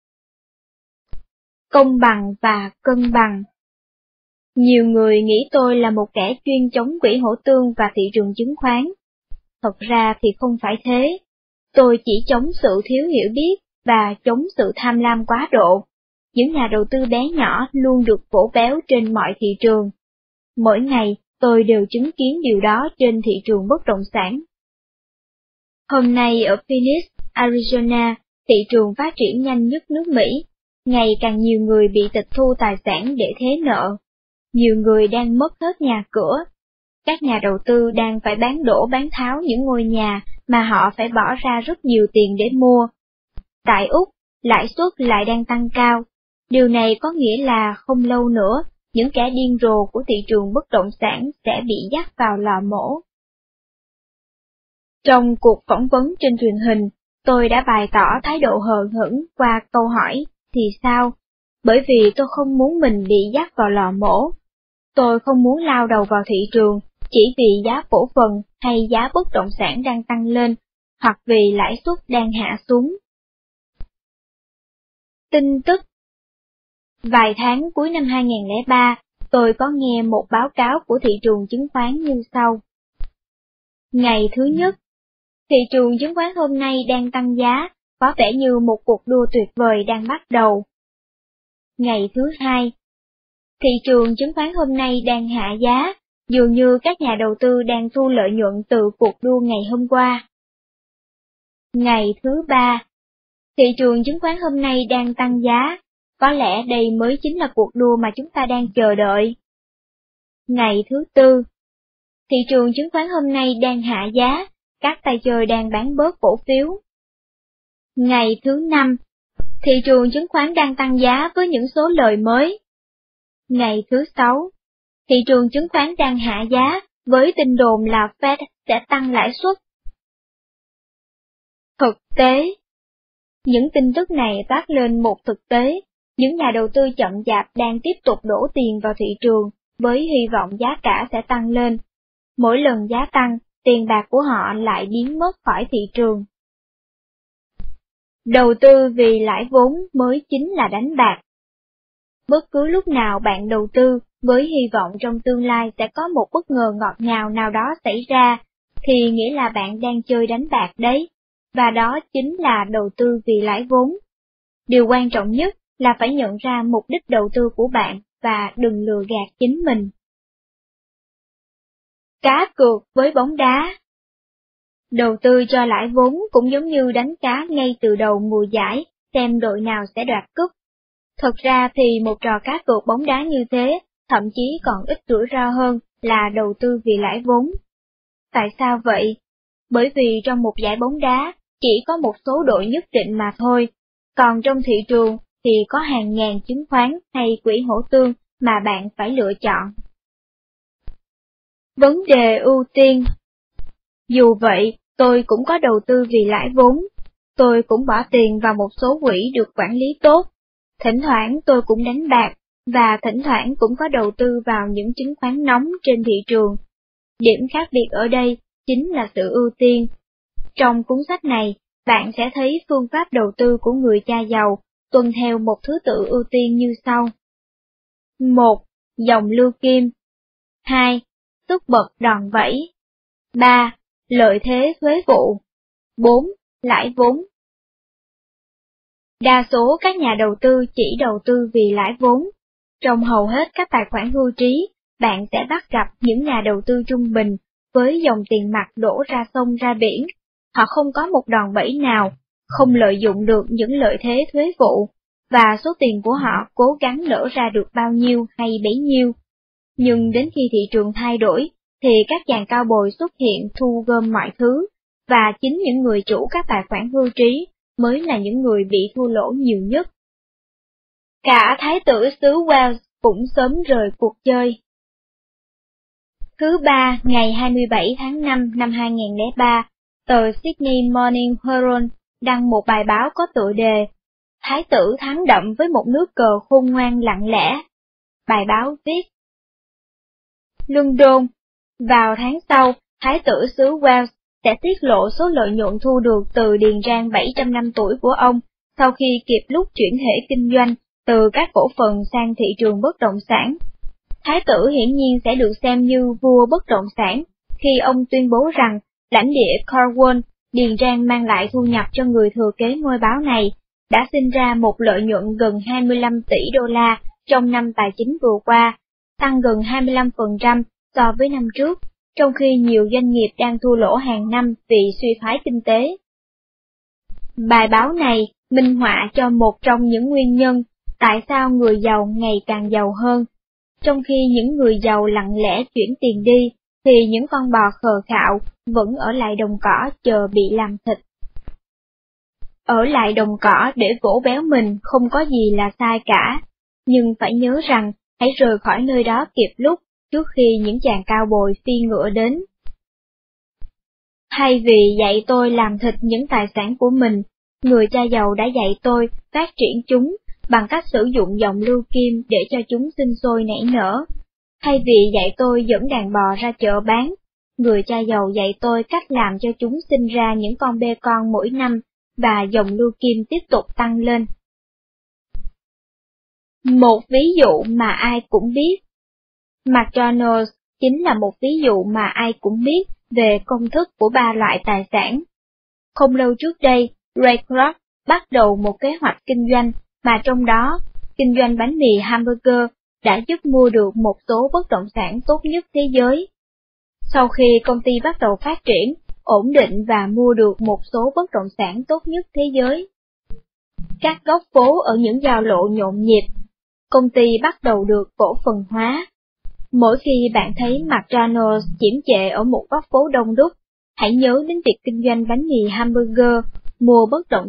Công bằng và cân bằng. Nhiều người nghĩ tôi là một kẻ chuyên chống quỹ hổ tương và thị trường chứng khoán. Thật ra thì không phải thế. Tôi chỉ chống sự thiếu hiểu biết và chống sự tham lam quá độ. Những nhà đầu tư bé nhỏ luôn được vỗ béo trên mọi thị trường. Mỗi ngày, tôi đều chứng kiến điều đó trên thị trường bất động sản. Hôm nay ở Phoenix, Arizona, thị trường phát triển nhanh nhất nước Mỹ, ngày càng nhiều người bị tịch thu tài sản để thế nợ. Nhiều người đang mất hết nhà cửa. Các nhà đầu tư đang phải bán đổ bán tháo những ngôi nhà mà họ phải bỏ ra rất nhiều tiền để mua. Tại Úc, lãi suất lại đang tăng cao. Điều này có nghĩa là không lâu nữa, những kẻ điên rồ của thị trường bất động sản sẽ bị dắt vào lò mổ. Trong cuộc phỏng vấn trên truyền hình, tôi đã bày tỏ thái độ hờ hững qua câu hỏi, thì sao? Bởi vì tôi không muốn mình bị dắt vào lò mổ. Tôi không muốn lao đầu vào thị trường chỉ vì giá cổ phần hay giá bất động sản đang tăng lên, hoặc vì lãi suất đang hạ xuống. Tin tức. Vài tháng cuối năm 2003, tôi có nghe một báo cáo của thị trường chứng khoán như sau. Ngày thứ nhất, thị trường chứng khoán hôm nay đang tăng giá, có vẻ như một cuộc đua tuyệt vời đang bắt đầu. Ngày thứ hai, thị trường chứng khoán hôm nay đang hạ giá, dường như các nhà đầu tư đang thu lợi nhuận từ cuộc đua ngày hôm qua. Ngày thứ ba, thị trường chứng khoán hôm nay đang tăng giá, có lẽ đây mới chính là cuộc đua mà chúng ta đang chờ đợi. Ngày thứ tư, thị trường chứng khoán hôm nay đang hạ giá, các tay chơi đang bán bớt cổ phiếu. Ngày thứ năm, thị trường chứng khoán đang tăng giá với những số lời mới. Ngày thứ sáu, thị trường chứng khoán đang hạ giá với tin đồn là Fed sẽ tăng lãi suất. Thực tế. Những tin tức này toát lên một thực tế, những nhà đầu tư chậm chạp đang tiếp tục đổ tiền vào thị trường với hy vọng giá cả sẽ tăng lên. Mỗi lần giá tăng, tiền bạc của họ lại biến mất khỏi thị trường. Đầu tư vì lãi vốn mới chính là đánh bạc. Bất cứ lúc nào bạn đầu tư với hy vọng trong tương lai sẽ có một bất ngờ ngọt ngào nào đó xảy ra, thì nghĩa là bạn đang chơi đánh bạc đấy, và đó chính là đầu tư vì lãi vốn. Điều quan trọng nhất là phải nhận ra mục đích đầu tư của bạn và đừng lừa gạt chính mình. Cá cược với bóng đá. Đầu tư cho lãi vốn cũng giống như đánh cá ngay từ đầu mùa giải, xem đội nào sẽ đoạt cúp. Thật ra thì một trò cá cược bóng đá như thế, thậm chí còn ít rủi ro hơn là đầu tư vì lãi vốn. Tại sao vậy? Bởi vì trong một giải bóng đá, chỉ có một số đội nhất định mà thôi, còn trong thị trường thì có hàng ngàn chứng khoán hay quỹ hổ tương mà bạn phải lựa chọn. Vấn đề ưu tiên. Dù vậy, tôi cũng có đầu tư vì lãi vốn. Tôi cũng bỏ tiền vào một số quỹ được quản lý tốt. Thỉnh thoảng tôi cũng đánh bạc, và thỉnh thoảng cũng có đầu tư vào những chứng khoán nóng trên thị trường. Điểm khác biệt ở đây chính là sự ưu tiên. Trong cuốn sách này, bạn sẽ thấy phương pháp đầu tư của người cha giàu tuân theo một thứ tự ưu tiên như sau. 1. Dòng lưu kim. 2. Sức bật đòn bẩy. 3. Lợi thế thuế vụ. 4. Lãi vốn. Đa số các nhà đầu tư chỉ đầu tư vì lãi vốn. Trong hầu hết các tài khoản hưu trí, bạn sẽ bắt gặp những nhà đầu tư trung bình, với dòng tiền mặt đổ ra sông ra biển. Họ không có một đòn bẩy nào, không lợi dụng được những lợi thế thuế vụ, và số tiền của họ cố gắng nở ra được bao nhiêu hay bấy nhiêu. Nhưng đến khi thị trường thay đổi, thì các chàng cao bồi xuất hiện thu gom mọi thứ, và chính những người chủ các tài khoản hưu trí mới là những người bị thua lỗ nhiều nhất. Cả thái tử xứ Wales cũng sớm rời cuộc chơi. Thứ Ba, ngày 27 tháng 5 năm 2003, tờ Sydney Morning Herald đăng một bài báo có tựa đề Thái tử thắng đậm với một nước cờ khôn ngoan lặng lẽ. Bài báo viết: London, vào tháng sau, Thái tử xứ Wales sẽ tiết lộ số lợi nhuận thu được từ điền trang 700 năm tuổi của ông sau khi kịp lúc chuyển thể kinh doanh từ các cổ phần sang thị trường bất động sản. Thái tử hiển nhiên sẽ được xem như vua bất động sản khi ông tuyên bố rằng lãnh địa Cornwall, điền trang mang lại thu nhập cho người thừa kế ngôi báo này, đã sinh ra một lợi nhuận gần 25 tỷ đô la trong năm tài chính vừa qua, tăng gần 25% so với năm trước, trong khi nhiều doanh nghiệp đang thua lỗ hàng năm vì suy thoái kinh tế. Bài báo này minh họa cho một trong những nguyên nhân tại sao người giàu ngày càng giàu hơn. Trong khi những người giàu lặng lẽ chuyển tiền đi, thì những con bò khờ khạo vẫn ở lại đồng cỏ chờ bị làm thịt. Ở lại đồng cỏ để vỗ béo mình không có gì là sai cả, nhưng phải nhớ rằng hãy rời khỏi nơi đó kịp lúc trước khi những chàng cao bồi phi ngựa đến. Thay vì dạy tôi làm thịt những tài sản của mình, người cha giàu đã dạy tôi phát triển chúng bằng cách sử dụng dòng lưu kim để cho chúng sinh sôi nảy nở. Thay vì dạy tôi dẫn đàn bò ra chợ bán, người cha giàu dạy tôi cách làm cho chúng sinh ra những con bê con mỗi năm, và dòng lưu kim tiếp tục tăng lên. Một ví dụ mà ai cũng biết. McDonald's chính là một ví dụ mà ai cũng biết về công thức của ba loại tài sản. Không lâu trước đây, Ray Kroc bắt đầu một kế hoạch kinh doanh mà trong đó, kinh doanh bánh mì hamburger đã giúp mua được một số bất động sản tốt nhất thế giới. Sau khi công ty bắt đầu phát triển, ổn định và mua được một số bất động sản tốt nhất thế giới, các góc phố ở những giao lộ nhộn nhịp, công ty bắt đầu được cổ phần hóa. Mỗi khi bạn thấy McDonald's chiếm trệ ở một góc phố đông đúc, hãy nhớ đến việc kinh doanh bánh mì hamburger, mua bất động